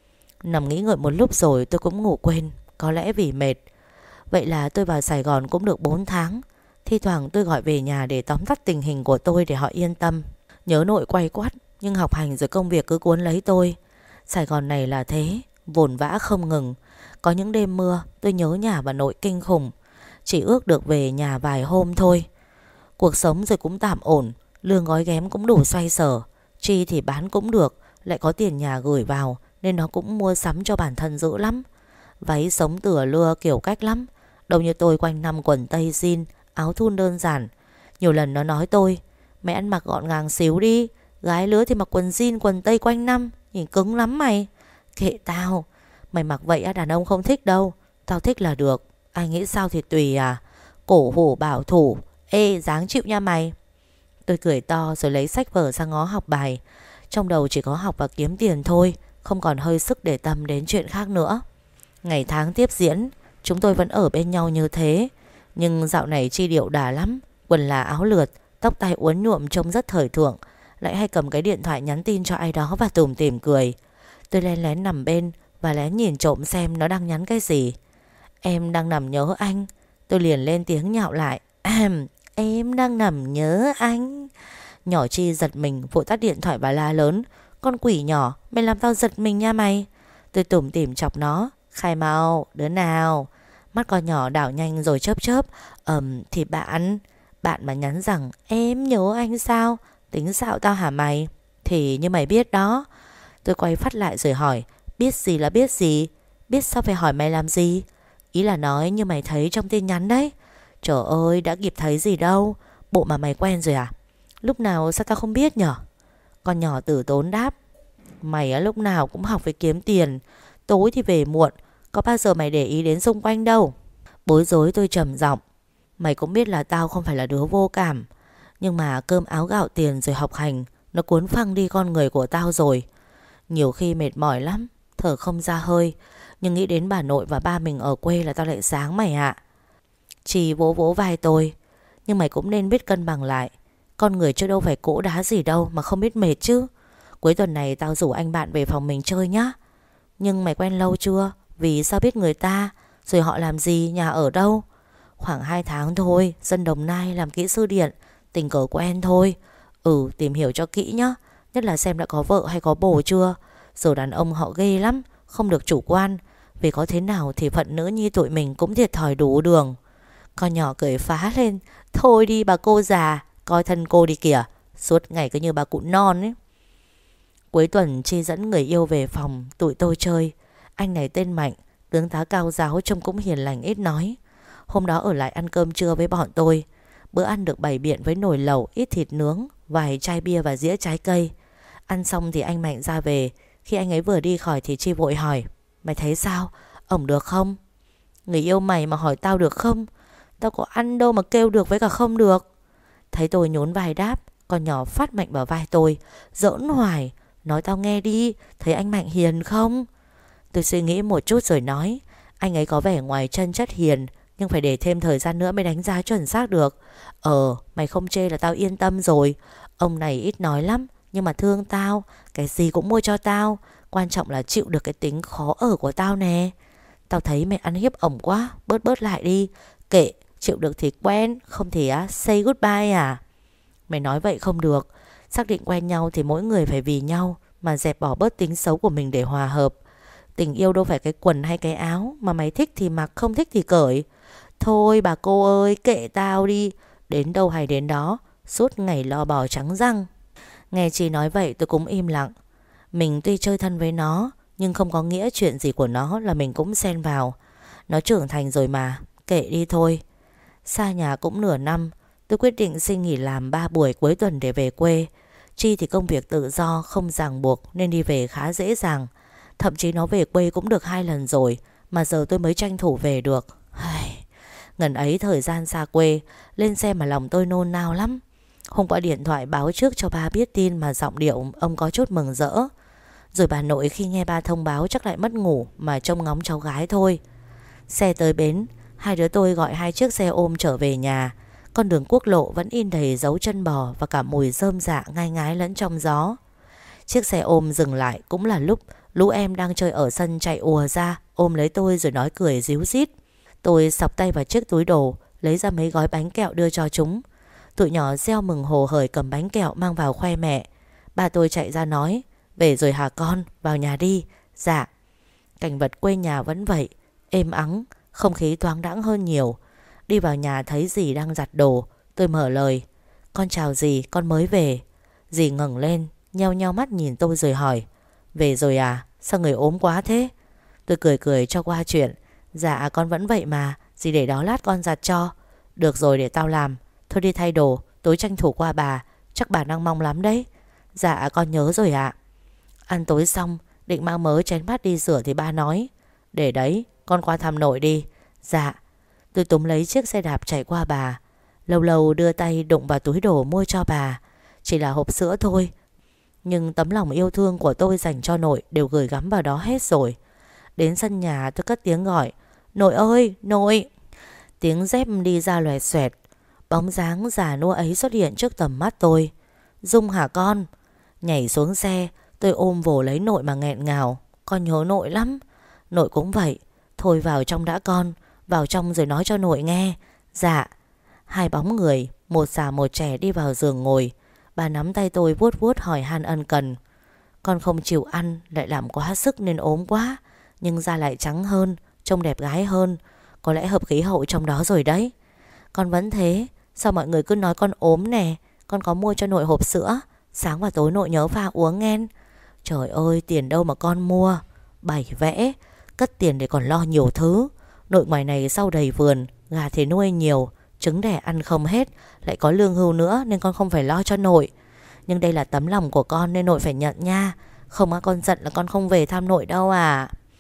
Nằm nghĩ ngợi một lúc rồi tôi cũng ngủ quên. Có lẽ vì mệt. Vậy là tôi vào Sài Gòn cũng được bốn tháng. Thi thoảng tôi gọi về nhà để tóm tắt tình hình của tôi để họ yên tâm. Nhớ nội quay quắt, nhưng học hành rồi công việc cứ cuốn lấy tôi. Sài Gòn này là thế, vồn vã không ngừng. Có những đêm mưa tôi nhớ nhà và nội kinh khủng. Chỉ ước được về nhà vài hôm thôi. Cuộc sống rồi cũng tạm ổn. Lương gói ghém cũng đủ xoay sở. Chi thì bán cũng được, lại có tiền nhà gửi vào, nên nó cũng mua sắm cho bản thân dữ lắm. Váy sống tửa lưa kiểu cách lắm. Đâu như tôi quanh năm quần tây jean, áo thun đơn giản. Nhiều lần nó nói tôi: Mày ăn mặc gọn gàng xíu đi. Gái lứa thì mặc quần jean quần tây quanh năm, nhìn cứng lắm mày. Kệ tao. Mày mặc vậy á, đàn ông không thích đâu. Tao thích là được. Ai nghĩ sao thì tùy à. Cổ hủ bảo thủ. Ê dáng chịu nha mày. Tôi cười to rồi lấy sách vở ra ngó học bài. Trong đầu chỉ có học và kiếm tiền thôi, không còn hơi sức để tâm đến chuyện khác nữa. Ngày tháng tiếp diễn, chúng tôi vẫn ở bên nhau như thế. Nhưng dạo này Chi điệu đà lắm. Quần là áo lượt, tóc tai uốn nhuộm trông rất thời thượng. Lại hay cầm cái điện thoại nhắn tin cho ai đó và tủm tỉm cười. Tôi lén lén nằm bên và lén nhìn trộm xem nó đang nhắn cái gì. Em đang nằm nhớ anh. Tôi liền lên tiếng nhạo lại. Em đang nằm nhớ anh. Nhỏ Chi giật mình vội tắt điện thoại và la lớn: Con quỷ nhỏ, mày làm tao giật mình nha mày. Tôi tủm tỉm chọc nó: Khai mau, đứa nào? Mắt con nhỏ đảo nhanh rồi chớp chớp. Ừm thì bạn. Bạn mà nhắn rằng em nhớ anh sao? Tính xạo tao hả mày? Thì như mày biết đó. Tôi quay phát lại rồi hỏi: Biết gì là biết gì? Biết sao phải hỏi mày làm gì? Ý là nói như mày thấy trong tin nhắn đấy. Trời ơi, đã kịp thấy gì đâu. Bộ mà mày quen rồi à? Lúc nào sao tao không biết nhở? Con nhỏ tử tốn đáp: Mày á lúc nào cũng học với kiếm tiền. tối thì về muộn, có bao giờ mày để ý đến xung quanh đâu. Bối rối tôi trầm giọng. Mày cũng biết là tao không phải là đứa vô cảm, nhưng mà cơm áo gạo tiền rồi học hành nó cuốn phăng đi con người của tao rồi. Nhiều khi mệt mỏi lắm, thở không ra hơi, nhưng nghĩ đến bà nội và ba mình ở quê là tao lại sáng mày ạ. Chi vỗ vỗ vai tôi. Nhưng mày cũng nên biết cân bằng lại. Con người chứ đâu phải cỗ đá gì đâu mà không biết mệt chứ. Cuối tuần này tao rủ anh bạn về phòng mình chơi nhá. Nhưng mày quen lâu chưa? Vì sao biết người ta? Rồi họ làm gì? Nhà ở đâu? Khoảng hai tháng thôi. Dân Đồng Nai, làm kỹ sư điện. Tình cờ quen thôi. Ừ, tìm hiểu cho kỹ nhá. Nhất là xem đã có vợ hay có bồ chưa. Giờ đàn ông họ ghê lắm, không được chủ quan. Vì có thế nào thì phận nữ nhi tụi mình cũng thiệt thòi đủ đường. Con nhỏ cười phá lên. Thôi đi bà cô già, coi thân cô đi kìa. Suốt ngày cứ như bà cụ non ấy. Cuối tuần Chi dẫn người yêu về phòng tụi tôi chơi. Anh này tên Mạnh, tướng tá cao giáo, trông cũng hiền lành ít nói. Hôm đó ở lại ăn cơm trưa với bọn tôi. Bữa ăn được bày biện với nồi lẩu, ít thịt nướng, vài chai bia và dĩa trái cây. Ăn xong thì anh Mạnh ra về. Khi anh ấy vừa đi khỏi thì Chi vội hỏi. Mày thấy sao? Ổng được không? Người yêu mày mà hỏi tao được không? Tao có ăn đâu mà kêu được với cả không được. Thấy tôi nhún vai đáp, con nhỏ phát mạnh vào vai tôi. Giỡn hoài. Nói tao nghe đi, thấy anh Mạnh hiền không? Tôi suy nghĩ một chút rồi nói. Anh ấy có vẻ ngoài chân chất hiền, nhưng phải để thêm thời gian nữa mới đánh giá chuẩn xác được. Ờ, mày không chê là tao yên tâm rồi. Ông này ít nói lắm, nhưng mà thương tao, cái gì cũng mua cho tao. Quan trọng là chịu được cái tính khó ở của tao nè. Tao thấy mày ăn hiếp ổng quá, bớt bớt lại đi. Kệ, chịu được thì quen, không thì á, say goodbye à? Mày nói vậy không được. Xác định quen nhau thì mỗi người phải vì nhau mà dẹp bỏ bớt tính xấu của mình để hòa hợp. Tình yêu đâu phải cái quần hay cái áo mà mày thích thì mặc, không thích thì cởi. Thôi bà cô ơi, kệ tao đi. Đến đâu hay đến đó, suốt ngày lo bò trắng răng. Nghe chị nói vậy tôi cũng im lặng. Mình tuy chơi thân với nó, nhưng không có nghĩa chuyện gì của nó là mình cũng xen vào. Nó trưởng thành rồi mà, kệ đi thôi. Xa nhà cũng nửa năm, tôi quyết định xin nghỉ làm ba buổi cuối tuần để về quê. Chi thì công việc tự do, không ràng buộc nên đi về khá dễ dàng. Thậm chí nó về quê cũng được hai lần rồi, mà giờ tôi mới tranh thủ về được. Ngần ấy thời gian xa quê, lên xe mà lòng tôi nôn nao lắm. Hôm qua điện thoại báo trước cho ba biết tin mà giọng điệu ông có chút mừng rỡ. Rồi bà nội khi nghe ba thông báo chắc lại mất ngủ mà trông ngóng cháu gái thôi. Xe tới bến, hai đứa tôi gọi hai chiếc xe ôm trở về nhà. Con đường quốc lộ vẫn in đầy dấu chân bò và cả mùi rơm rạ ngai ngái lẫn trong gió. Chiếc xe ôm dừng lại cũng là lúc lũ em đang chơi ở sân chạy ùa ra ôm lấy tôi rồi nói cười ríu rít. Tôi xọc tay vào chiếc túi đồ, lấy ra mấy gói bánh kẹo đưa cho chúng. Tụi nhỏ reo mừng hồ hởi cầm bánh kẹo mang vào khoe mẹ. Ba tôi chạy ra nói, về rồi hả con, vào nhà đi. Dạ. Cảnh vật quê nhà vẫn vậy, êm ắng, không khí thoáng đãng hơn nhiều. Đi vào nhà thấy dì đang giặt đồ. Tôi mở lời, con chào dì, con mới về. Dì ngẩng lên, nheo nheo mắt nhìn tôi rồi hỏi, về rồi à, sao người ốm quá thế? Tôi cười cười cho qua chuyện. Dạ con vẫn vậy mà, dì để đó lát con giặt cho. Được rồi, để tao làm. Thôi đi thay đồ, tối tranh thủ qua bà, chắc bà đang mong lắm đấy. Dạ con nhớ rồi ạ. Ăn tối xong, định mang mớ chén bát đi rửa thì ba nói, để đấy, con qua thăm nội đi. Dạ. Tôi túm lấy chiếc xe đạp chạy qua bà. Lâu lâu đưa tay đụng vào túi đồ mua cho bà. Chỉ là hộp sữa thôi, nhưng tấm lòng yêu thương của tôi dành cho nội đều gửi gắm vào đó hết rồi. Đến sân nhà tôi cất tiếng gọi, nội ơi, nội. Tiếng dép đi ra loẹt xoẹt. Bóng dáng già nua ấy xuất hiện trước tầm mắt tôi. Dung hả con? Nhảy xuống xe, tôi ôm vồ lấy nội mà nghẹn ngào. Con nhớ nội lắm. Nội cũng vậy. Thôi vào trong đã con. Vào trong rồi nói cho nội nghe. Dạ. Hai bóng người, một già một trẻ đi vào giường ngồi. Bà nắm tay tôi vuốt vuốt hỏi han ân cần. Con không chịu ăn, lại làm quá sức nên ốm quá. Nhưng da lại trắng hơn, trông đẹp gái hơn. Có lẽ hợp khí hậu trong đó rồi đấy. Con vẫn thế. Sao mọi người cứ nói con ốm nè. Con có mua cho nội hộp sữa, sáng và tối nội nhớ pha uống nghe. Trời ơi, tiền đâu mà con mua. Bày vẽ. Cất tiền để còn lo nhiều thứ. Nội ngoài này sau đầy vườn, gà thì nuôi nhiều, trứng đẻ ăn không hết, lại có lương hưu nữa nên con không phải lo cho nội. Nhưng đây là tấm lòng của con nên nội phải nhận nha. Không á con giận là con không về thăm nội đâu à.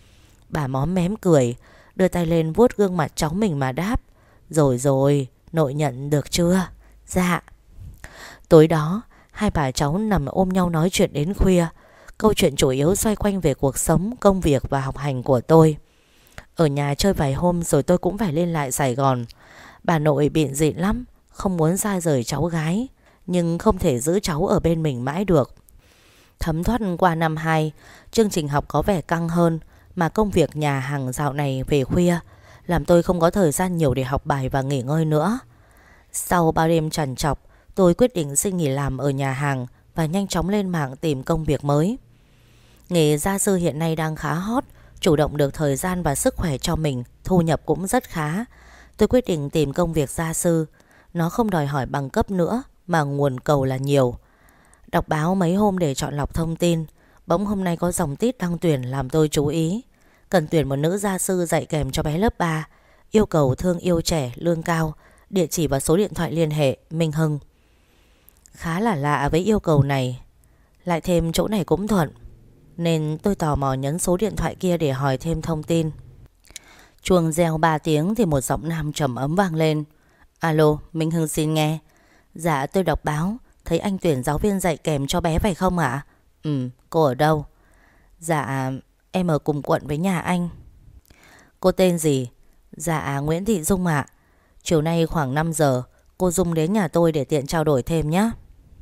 Bà móm mém cười, đưa tay lên vuốt gương mặt cháu mình mà đáp: Rồi rồi, nội nhận được chưa? Dạ. Tối đó hai bà cháu nằm ôm nhau nói chuyện đến khuya. Câu chuyện chủ yếu xoay quanh về cuộc sống, công việc và học hành của tôi. Ở nhà chơi vài hôm rồi tôi cũng phải lên lại Sài Gòn. Bà nội bịn rịn lắm, không muốn xa rời cháu gái, nhưng không thể giữ cháu ở bên mình mãi được. Thấm thoát qua năm hai, chương trình học có vẻ căng hơn, mà công việc nhà hàng dạo này về khuya làm tôi không có thời gian nhiều để học bài và nghỉ ngơi nữa. Sau bao đêm trằn trọc, tôi quyết định xin nghỉ làm ở nhà hàng và nhanh chóng lên mạng tìm công việc mới. Nghề gia sư hiện nay đang khá hot, chủ động được thời gian và sức khỏe cho mình, thu nhập cũng rất khá. Tôi quyết định tìm công việc gia sư. Nó không đòi hỏi bằng cấp nữa, mà nguồn cầu là nhiều. Đọc báo mấy hôm để chọn lọc thông tin, bỗng hôm nay có dòng tít đăng tuyển làm tôi chú ý. Cần tuyển một nữ gia sư dạy kèm cho bé lớp ba. Yêu cầu thương yêu trẻ, lương cao. Địa chỉ và số điện thoại liên hệ: Minh Hưng. Khá là lạ với yêu cầu này, lại thêm chỗ này cũng thuận, nên tôi tò mò nhấn số điện thoại kia để hỏi thêm thông tin. Chuông reo ba tiếng thì một giọng nam trầm ấm vang lên: Alo, Minh Hưng xin nghe. Dạ, tôi đọc báo thấy anh tuyển giáo viên dạy kèm cho bé phải không ạ? Ừ, cô ở đâu? Dạ, em ở cùng quận với nhà anh. Cô tên gì? Dạ, Nguyễn Thị Dung ạ. Chiều nay khoảng năm giờ cô Dung đến nhà tôi để tiện trao đổi thêm nhé.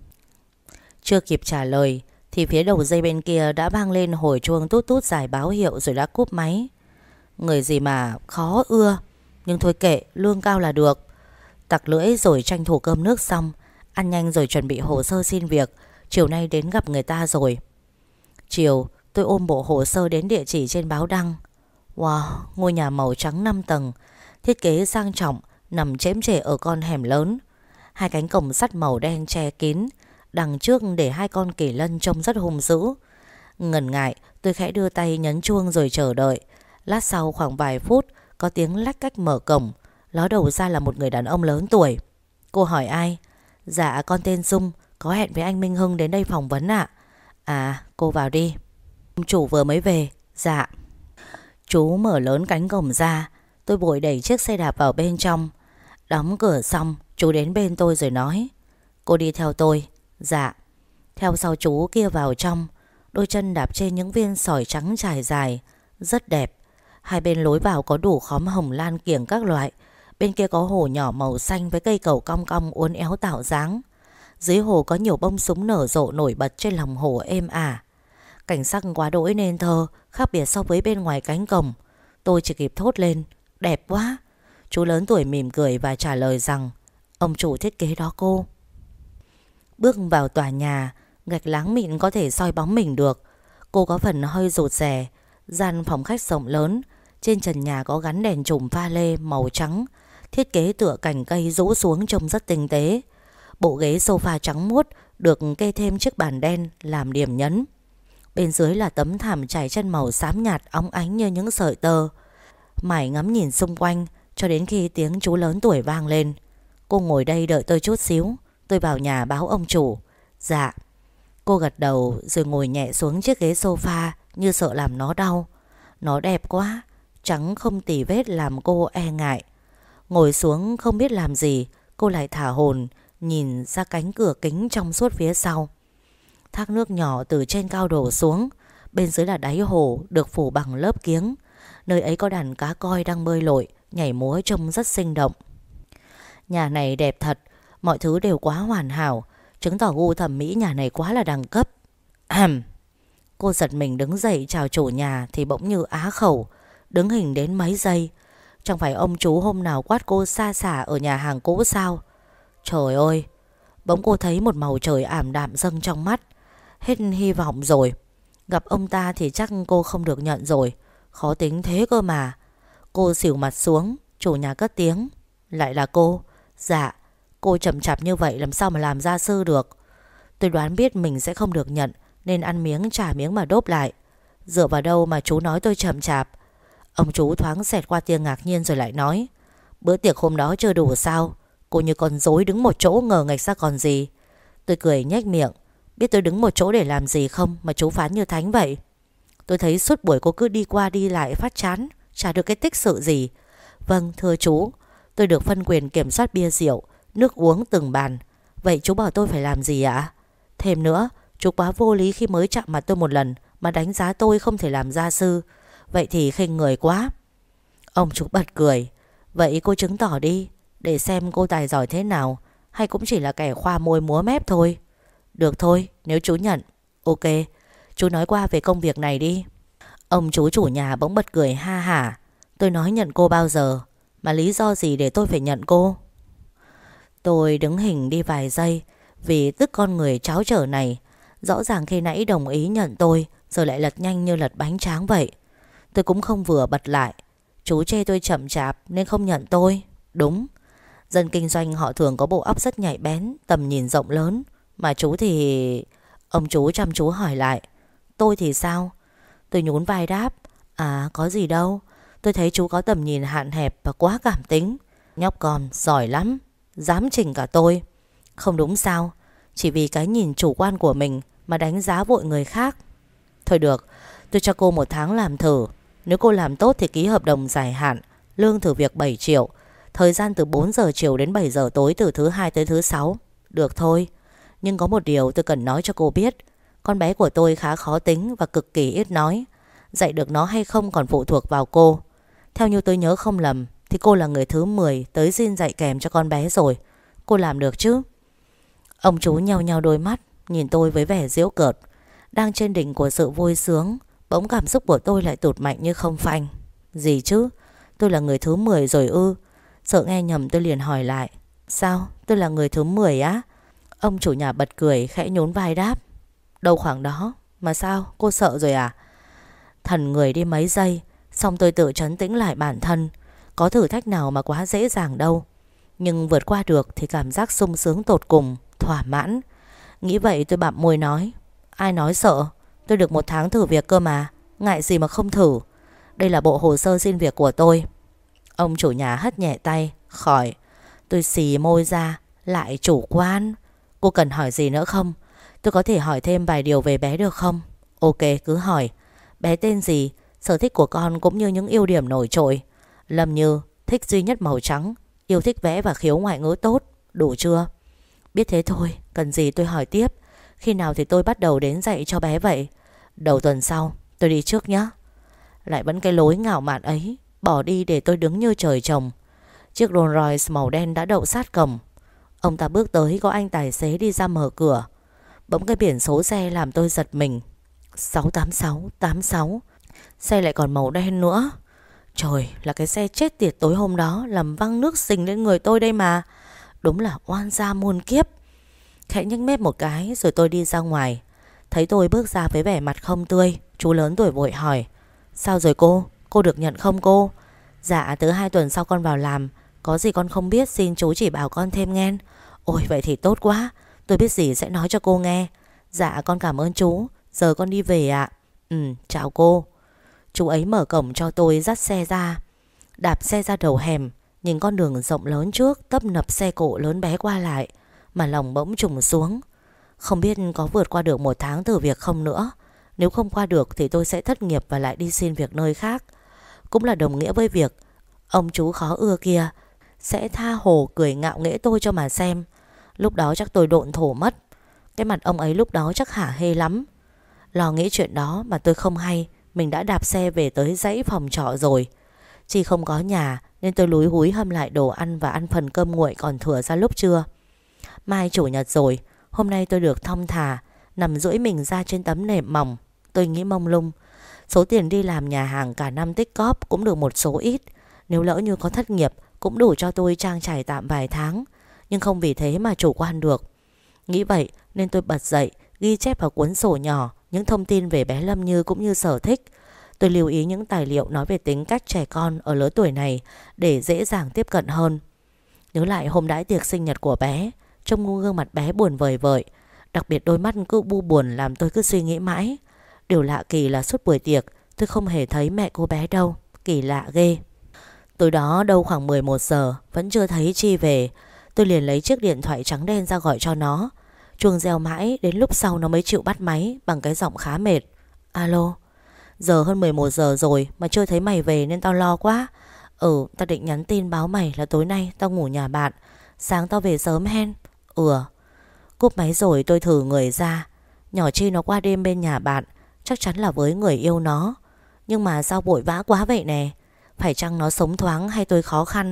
Chưa kịp trả lời thì phía đầu dây bên kia đã vang lên hồi chuông tút tút dài báo hiệu rồi đã cúp máy. Người gì mà khó ưa, nhưng thôi kệ, lương cao là được. Tặc lưỡi rồi tranh thủ cơm nước xong, ăn nhanh rồi chuẩn bị hồ sơ xin việc. Chiều nay đến gặp người ta rồi. Chiều tôi ôm bộ hồ sơ đến địa chỉ trên báo đăng. Wow, ngôi nhà màu trắng năm tầng, thiết kế sang trọng, nằm chễm chệ ở con hẻm lớn. Hai cánh cổng sắt màu đen che kín, đằng trước để hai con kỳ lân trông rất hung dữ. Ngần ngại tôi khẽ đưa tay nhấn chuông rồi chờ đợi. Lát sau khoảng vài phút có tiếng lách cách mở cổng. Ló đầu ra là một người đàn ông lớn tuổi. Cô hỏi ai? Dạ, con tên Dung, có hẹn với anh Minh Hưng đến đây phỏng vấn ạ. À, cô vào đi, ông chủ vừa mới về. Dạ. Chú mở lớn cánh cổng ra. Tôi vội đẩy chiếc xe đạp vào bên trong. Đóng cửa xong, chú đến bên tôi rồi nói: Cô đi theo tôi. Dạ. Theo sau chú kia vào trong. Đôi chân đạp trên những viên sỏi trắng trải dài, rất đẹp. Hai bên lối vào có đủ khóm hồng lan kiểng các loại. Bên kia có hồ nhỏ màu xanh với cây cầu cong cong uốn éo tạo dáng. Dưới hồ có nhiều bông súng nở rộ nổi bật trên lòng hồ êm ả. Cảnh sắc quá đỗi nên thơ, khác biệt so với bên ngoài cánh cổng. Tôi chỉ kịp thốt lên: Đẹp quá. Chú lớn tuổi mỉm cười và trả lời rằng: Ông chủ thiết kế đó cô. Bước vào tòa nhà, gạch láng mịn có thể soi bóng mình được. Cô có phần hơi rụt rè. Gian phòng khách rộng lớn, trên trần nhà có gắn đèn chùm pha lê màu trắng, thiết kế tựa cành cây rũ xuống trông rất tinh tế. Bộ ghế sofa trắng muốt được kê thêm chiếc bàn đen làm điểm nhấn. Bên dưới là tấm thảm trải chân màu xám nhạt óng ánh như những sợi tơ. Mải ngắm nhìn xung quanh cho đến khi tiếng chú lớn tuổi vang lên: Cô ngồi đây đợi tôi chút xíu, tôi vào nhà báo ông chủ. Dạ. Cô gật đầu rồi ngồi nhẹ xuống chiếc ghế sofa như sợ làm nó đau. Nó đẹp quá, trắng không tì vết làm cô e ngại. Ngồi xuống không biết làm gì, cô lại thả hồn nhìn ra cánh cửa kính trong suốt phía sau. Thác nước nhỏ từ trên cao đổ xuống. Bên dưới là đáy hồ được phủ bằng lớp kiếng. Nơi ấy có đàn cá koi đang bơi lội, nhảy múa trông rất sinh động. Nhà này đẹp thật, mọi thứ đều quá hoàn hảo, chứng tỏ gu thẩm mỹ nhà này quá là đẳng cấp. Ahem. Cô giật mình đứng dậy chào chủ nhà thì bỗng như á khẩu, đứng hình đến mấy giây. Chẳng phải ông chú hôm nào quát cô xa xả ở nhà hàng cũ sao? Trời ơi. Bỗng cô thấy một màu trời ảm đạm dâng trong mắt. Hết hy vọng rồi. Gặp ông ta thì chắc cô không được nhận rồi. Khó tính thế cơ mà. Cô xỉu mặt xuống. Chủ nhà cất tiếng: Lại là cô? Dạ. Cô chậm chạp như vậy làm sao mà làm gia sư được? Tôi đoán biết mình sẽ không được nhận, nên ăn miếng trả miếng mà đốp lại. Dựa vào đâu mà chú nói tôi chậm chạp? Ông chú thoáng xẹt qua tia ngạc nhiên rồi lại nói: Bữa tiệc hôm đó chưa đủ sao? Cô như con rối đứng một chỗ ngờ ngạch ra còn gì. Tôi cười nhếch miệng: Biết tôi đứng một chỗ để làm gì không mà chú phán như thánh vậy? Tôi thấy suốt buổi cô cứ đi qua đi lại phát chán, chả được cái tích sự gì. Vâng thưa chú, tôi được phân quyền kiểm soát bia rượu, nước uống từng bàn. Vậy chú bảo tôi phải làm gì ạ? Thêm nữa, chú quá vô lý khi mới chạm mặt tôi một lần mà đánh giá tôi không thể làm gia sư. Vậy thì khinh người quá. Ông chú bật cười. Vậy cô chứng tỏ đi, để xem cô tài giỏi thế nào, hay cũng chỉ là kẻ khoa môi múa mép thôi. Được thôi, nếu chú nhận. Ok, chú nói qua về công việc này đi. Ông chú chủ nhà bỗng bật cười ha hả. Tôi nói nhận cô bao giờ? Mà lý do gì để tôi phải nhận cô? Tôi đứng hình đi vài giây, vì tức con người tráo trở này. Rõ ràng khi nãy đồng ý nhận tôi, giờ lại lật nhanh như lật bánh tráng vậy. Tôi cũng không vừa bật lại. Chú chê tôi chậm chạp nên không nhận tôi. Đúng, dân kinh doanh họ thường có bộ óc rất nhạy bén, tầm nhìn rộng lớn. Mà chú thì... Ông chú chăm chú hỏi lại. Tôi thì sao? Tôi nhún vai đáp. À có gì đâu, tôi thấy chú có tầm nhìn hạn hẹp và quá cảm tính. Nhóc con giỏi lắm, dám chỉnh cả tôi. Không đúng sao? Chỉ vì cái nhìn chủ quan của mình mà đánh giá vội người khác. Thôi được, tôi cho cô một tháng làm thử. Nếu cô làm tốt thì ký hợp đồng dài hạn, lương thử việc bảy triệu, thời gian từ bốn giờ chiều đến bảy giờ tối, từ thứ hai tới thứ sáu. Được thôi. Nhưng có một điều tôi cần nói cho cô biết. Con bé của tôi khá khó tính và cực kỳ ít nói. Dạy được nó hay không còn phụ thuộc vào cô. Theo như tôi nhớ không lầm thì cô là người thứ mười tới xin dạy kèm cho con bé rồi. Cô làm được chứ? Ông chú nheo nheo đôi mắt, nhìn tôi với vẻ giễu cợt. Đang trên đỉnh của sự vui sướng, bỗng cảm xúc của tôi lại tụt mạnh như không phanh. Gì chứ? Tôi là người thứ mười rồi ư? Sợ nghe nhầm tôi liền hỏi lại. Sao? Tôi là người thứ mười á? Ông chủ nhà bật cười khẽ nhún vai đáp. Đâu khoảng đó. Mà sao? Cô sợ rồi à? Thần người đi mấy giây, xong tôi tự trấn tĩnh lại bản thân. Có thử thách nào mà quá dễ dàng đâu. Nhưng vượt qua được thì cảm giác sung sướng tột cùng, thỏa mãn. Nghĩ vậy tôi bặm môi nói. Ai nói sợ? Tôi được một tháng thử việc cơ mà. Ngại gì mà không thử. Đây là bộ hồ sơ xin việc của tôi. Ông chủ nhà hất nhẹ tay. Khỏi. Tôi xì môi ra. Lại chủ quan. Cô cần hỏi gì nữa không? Tôi có thể hỏi thêm vài điều về bé được không? Ok, cứ hỏi. Bé tên gì? Sở thích của con cũng như những ưu điểm nổi trội. Lâm Như thích duy nhất màu trắng, yêu thích vẽ và khiếu ngoại ngữ tốt. Đủ chưa? Biết thế thôi, cần gì tôi hỏi tiếp. Khi nào thì tôi bắt đầu đến dạy cho bé vậy? Đầu tuần sau. Tôi đi trước nhé. Lại vẫn cái lối ngạo mạn ấy, bỏ đi để tôi đứng như trời trồng. Chiếc Rolls Royce màu đen đã đậu sát cổng. Ông ta bước tới, có anh tài xế đi ra mở cửa. Bỗng cái biển số xe làm tôi giật mình. Sáu tám sáu tám sáu. Xe lại còn màu đen nữa. Trời, là cái xe chết tiệt tối hôm đó làm văng nước xình lên người tôi đây mà. Đúng là oan gia muôn kiếp. Khẽ nhếch mép một cái rồi tôi đi ra ngoài. Thấy tôi bước ra với vẻ mặt không tươi, chú lớn tuổi vội hỏi. Sao rồi cô? Cô được nhận không cô? Dạ từ hai tuần sau con vào làm. Có gì con không biết xin chú chỉ bảo con thêm nghe. Ôi vậy thì tốt quá. Tôi biết gì sẽ nói cho cô nghe. Dạ con cảm ơn chú. Giờ con đi về ạ. Ừ chào cô. Chú ấy mở cổng cho tôi, dắt xe ra. Đạp xe ra đầu hẻm, nhìn con đường rộng lớn trước, tấp nập xe cộ lớn bé qua lại, mà lòng bỗng trùng xuống. Không biết có vượt qua được một tháng thử việc không nữa. Nếu không qua được thì tôi sẽ thất nghiệp và lại đi xin việc nơi khác. Cũng là đồng nghĩa với việc ông chú khó ưa kia sẽ tha hồ cười ngạo nghễ tôi cho mà xem. Lúc đó chắc tôi độn thổ mất. Cái mặt ông ấy lúc đó chắc hả hê lắm. Lo nghĩ chuyện đó mà tôi không hay mình đã đạp xe về tới dãy phòng trọ rồi. Chi không có nhà nên tôi lúi húi hâm lại đồ ăn và ăn phần cơm nguội còn thừa ra lúc trưa. Mai chủ nhật rồi, hôm nay tôi được thong thả nằm duỗi mình ra trên tấm nệm mỏng. Tôi nghĩ mông lung. Số tiền đi làm nhà hàng cả năm tích cóp cũng được một số ít. Nếu lỡ như có thất nghiệp cũng đủ cho tôi trang trải tạm vài tháng. Nhưng không vì thế mà chủ quan được. Nghĩ vậy nên tôi bật dậy, ghi chép vào cuốn sổ nhỏ những thông tin về bé Lâm Như cũng như sở thích. Tôi lưu ý những tài liệu nói về tính cách trẻ con ở lứa tuổi này để dễ dàng tiếp cận hơn. Nhớ lại hôm đãi tiệc sinh nhật của bé, trông gương mặt bé buồn vời vợi. Đặc biệt đôi mắt cứ bu buồn làm tôi cứ suy nghĩ mãi. Điều lạ kỳ là suốt buổi tiệc tôi không hề thấy mẹ cô bé đâu. Kỳ lạ ghê. Tối đó đâu khoảng mười một giờ vẫn chưa thấy Chi về. Tôi liền lấy chiếc điện thoại trắng đen ra gọi cho nó. Chuông reo mãi đến lúc sau nó mới chịu bắt máy bằng cái giọng khá mệt. Alo. Giờ hơn mười một giờ rồi mà chưa thấy mày về nên tao lo quá. Ừ, tao định nhắn tin báo mày là tối nay tao ngủ nhà bạn, sáng tao về sớm hen. Ừ. Cúp máy rồi tôi thử người ra. Nhỏ Chi nó qua đêm bên nhà bạn, chắc chắn là với người yêu nó. Nhưng mà sao vội vã quá vậy nè? Phải chăng nó sống thoáng hay tôi khó khăn?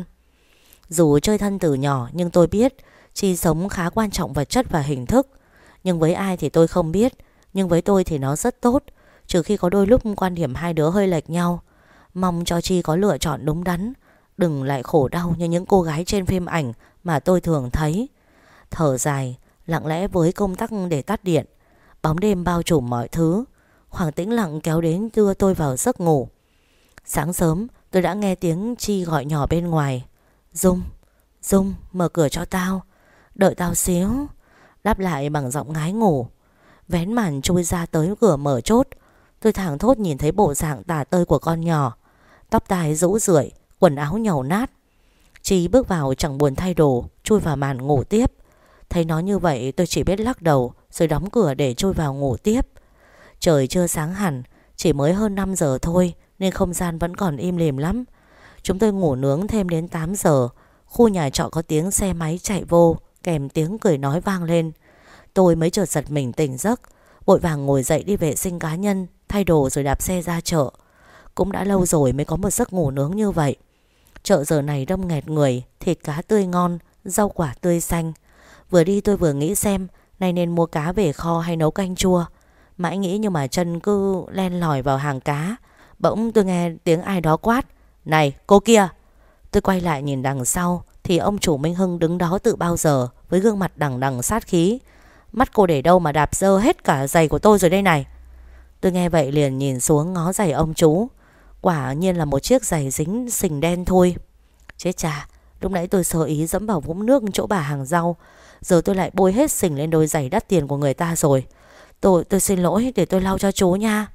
Dù chơi thân từ nhỏ nhưng tôi biết Chi sống khá quan trọng vật chất và hình thức. Nhưng với ai thì tôi không biết, nhưng với tôi thì nó rất tốt. Trừ khi có đôi lúc quan điểm hai đứa hơi lệch nhau. Mong cho Chi có lựa chọn đúng đắn, đừng lại khổ đau như những cô gái trên phim ảnh mà tôi thường thấy. Thở dài, lặng lẽ với công tắc để tắt điện. Bóng đêm bao trùm mọi thứ. Khoảng tĩnh lặng kéo đến đưa tôi vào giấc ngủ. Sáng sớm tôi đã nghe tiếng Chi gọi nhỏ bên ngoài. Dung, Dung, mở cửa cho tao. Đợi tao xíu. Đáp lại bằng giọng ngái ngủ. Vén màn chui ra tới cửa mở chốt. Tôi thảng thốt nhìn thấy bộ dạng tả tơi của con nhỏ. Tóc tai rũ rượi, quần áo nhàu nát. Chi bước vào chẳng buồn thay đồ, chui vào màn ngủ tiếp. Thấy nó như vậy tôi chỉ biết lắc đầu, rồi đóng cửa để chui vào ngủ tiếp. Trời chưa sáng hẳn, chỉ mới hơn năm giờ thôi, nên không gian vẫn còn im lìm lắm. Chúng tôi ngủ nướng thêm đến tám giờ. Khu nhà trọ có tiếng xe máy chạy vô, kèm tiếng cười nói vang lên. Tôi mới chợt giật mình tỉnh giấc, vội vàng ngồi dậy đi vệ sinh cá nhân, thay đồ rồi đạp xe ra chợ. Cũng đã lâu rồi mới có một giấc ngủ nướng như vậy. Chợ giờ này đông nghẹt người, thịt cá tươi ngon, rau quả tươi xanh. Vừa đi tôi vừa nghĩ xem nay nên mua cá về kho hay nấu canh chua. Mãi nghĩ nhưng mà chân cứ len lỏi vào hàng cá. Bỗng tôi nghe tiếng ai đó quát. Này cô kia. Tôi quay lại nhìn đằng sau thì ông chủ Minh Hưng đứng đó từ bao giờ, với gương mặt đằng đằng sát khí. Mắt cô để đâu mà đạp dơ hết cả giày của tôi rồi đây này. Tôi nghe vậy liền nhìn xuống ngó giày ông chú. Quả nhiên là một chiếc giày dính sình đen thôi. Chết chà, lúc nãy tôi sơ ý dẫm vào vũng nước chỗ bà hàng rau, giờ tôi lại bôi hết sình lên đôi giày đắt tiền của người ta rồi. Tôi tôi xin lỗi, để tôi lau cho chú nha.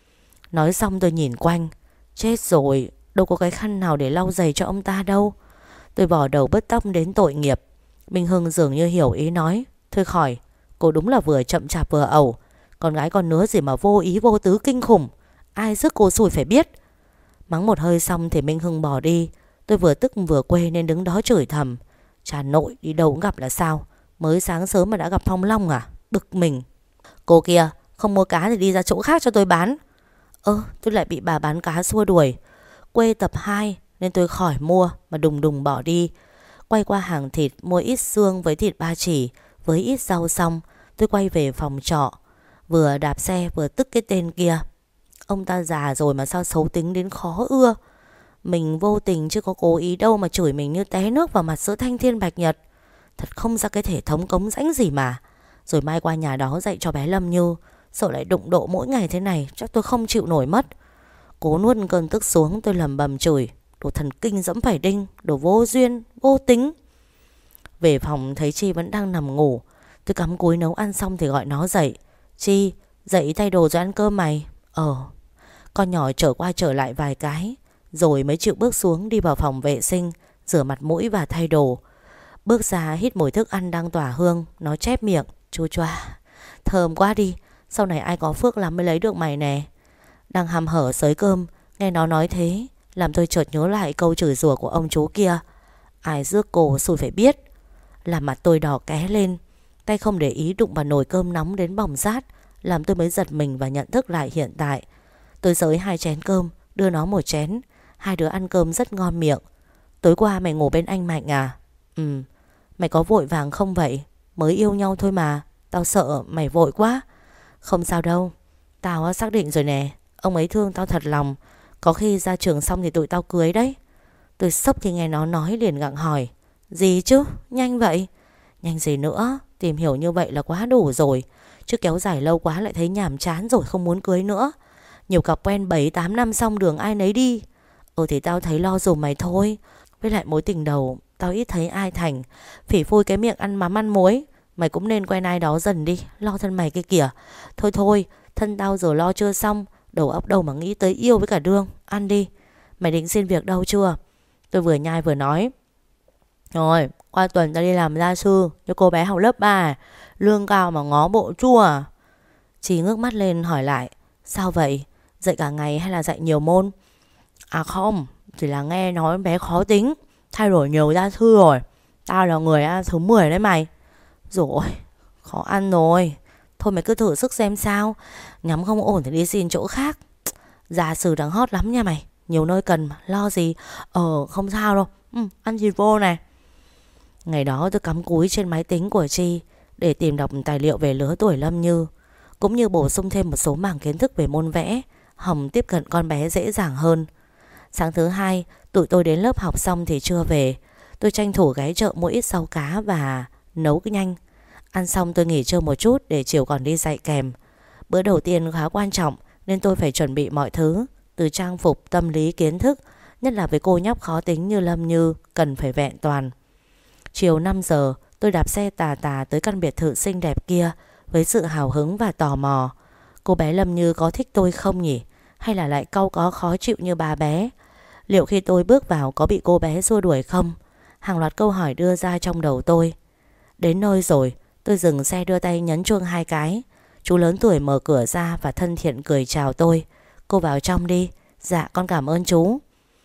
Nói xong tôi nhìn quanh. Chết rồi, đâu có cái khăn nào để lau giày cho ông ta đâu. Tôi vò đầu bứt tóc đến tội nghiệp. Minh Hưng dường như hiểu ý nói. Thôi khỏi, cô đúng là vừa chậm chạp vừa ẩu. Con gái con nứa gì mà vô ý vô tứ kinh khủng. Ai rước cô xui phải biết. Mắng một hơi xong thì Minh Hưng bỏ đi. Tôi vừa tức vừa quê nên đứng đó chửi thầm. Cha nội đi đâu cũng gặp là sao? Mới sáng sớm mà đã gặp Phong Long à? Bực mình. Cô kia, không mua cá thì đi ra chỗ khác cho tôi bán. Ơ, tôi lại bị bà bán cá xua đuổi. Quê tập hai nên tôi khỏi mua mà đùng đùng bỏ đi. Quay qua hàng thịt mua ít xương với thịt ba chỉ, với ít rau xong, tôi quay về phòng trọ. Vừa đạp xe vừa tức cái tên kia. Ông ta già rồi mà sao xấu tính đến khó ưa. Mình vô tình chứ có cố ý đâu mà chửi mình như té nước vào mặt giữa thanh thiên bạch nhật. Thật không ra cái thể thống cống rãnh gì mà. Rồi mai qua nhà đó dạy cho bé Lâm Như. Sợ lại đụng độ mỗi ngày thế này, chắc tôi không chịu nổi mất. Cố nuốt cơn tức xuống, tôi lầm bầm chửi. Đồ thần kinh dẫm phải đinh, đồ vô duyên, vô tính. Về phòng thấy Chi vẫn đang nằm ngủ. Tôi cắm cúi nấu ăn xong thì gọi nó dậy. Chi, dậy thay đồ rồi ăn cơm mày. Ờ. Con nhỏ trở qua trở lại vài cái, rồi mới chịu bước xuống đi vào phòng vệ sinh, rửa mặt mũi và thay đồ. Bước ra hít mùi thức ăn đang tỏa hương. Nó chép miệng. Chua choa, thơm quá đi. Sau này ai có phước lắm mới lấy được mày nè. Đang hăm hở xới cơm, nghe nó nói thế làm tôi chợt nhớ lại câu chửi rủa của ông chú kia. Ai rước cổ xui phải biết. Làm mặt tôi đỏ ké lên. Tay không để ý đụng vào nồi cơm nóng đến bỏng rát, làm tôi mới giật mình và nhận thức lại hiện tại. Tôi xới hai chén cơm, đưa nó một chén. Hai đứa ăn cơm rất ngon miệng. Tối qua mày ngủ bên anh Mạnh à? Ừ. Mày có vội vàng không vậy? Mới yêu nhau thôi mà. Tao sợ mày vội quá. Không sao đâu. Tao xác định rồi nè. Ông ấy thương tao thật lòng. Có khi ra trường xong thì tụi tao cưới đấy. Tôi sốc khi nghe nó nói liền gặng hỏi. Gì chứ? Nhanh vậy? Nhanh gì nữa? Tìm hiểu như vậy là quá đủ rồi. Chứ kéo dài lâu quá lại thấy nhàm chán rồi không muốn cưới nữa. Nhiều cặp quen bảy tám năm xong đường ai nấy đi. Ừ thì tao thấy lo dùm mày thôi. Với lại mối tình đầu tao ít thấy ai thành. Phỉ phui cái miệng ăn mắm ăn muối. Mày cũng nên quen ai đó dần đi. Lo thân mày kia kìa. Thôi thôi, thân tao giờ lo chưa xong. Đầu óc đâu mà nghĩ tới yêu với cả đương. Ăn đi. Mày định xin việc đâu chưa? Tôi vừa nhai vừa nói. Rồi, qua tuần tao đi làm gia sư cho cô bé học lớp ba. Lương cao mà ngó bộ chua à? Chị ngước mắt lên hỏi lại. Sao vậy? Dạy cả ngày hay là dạy nhiều môn? À không, chỉ là nghe nói bé khó tính, thay đổi nhiều gia sư rồi. Tao là người thứ mười đấy mày. Rồi, khó ăn rồi. Thôi mày cứ thử sức xem sao. Nhắm không ổn thì đi xin chỗ khác. Gia sư đang hot lắm nha mày. Nhiều nơi cần mà, lo gì. Ờ không sao đâu. ừ, Ăn gì vô này. Ngày đó tôi cắm cúi trên máy tính của Chi để tìm đọc tài liệu về lứa tuổi Lâm Như, cũng như bổ sung thêm một số mảng kiến thức về môn vẽ, hòng tiếp cận con bé dễ dàng hơn. Sáng thứ hai, tụi tôi đến lớp học xong thì chưa về. Tôi tranh thủ ghé chợ mua ít rau cá và nấu nhanh. Ăn xong tôi nghỉ trưa một chút để chiều còn đi dạy kèm. Bữa đầu tiên khá quan trọng nên tôi phải chuẩn bị mọi thứ, từ trang phục, tâm lý, kiến thức, nhất là với cô nhóc khó tính như Lâm Như, cần phải vẹn toàn. Chiều năm giờ, tôi đạp xe tà tà tới căn biệt thự xinh đẹp kia với sự hào hứng và tò mò. Cô bé Lâm Như có thích tôi không nhỉ? Hay là lại cau có khó chịu như bà bé? Liệu khi tôi bước vào có bị cô bé xua đuổi không? Hàng loạt câu hỏi đưa ra trong đầu tôi. Đến nơi rồi, tôi dừng xe đưa tay nhấn chuông hai cái. Chú lớn tuổi mở cửa ra và thân thiện cười chào tôi. Cô vào trong đi. Dạ con cảm ơn chú.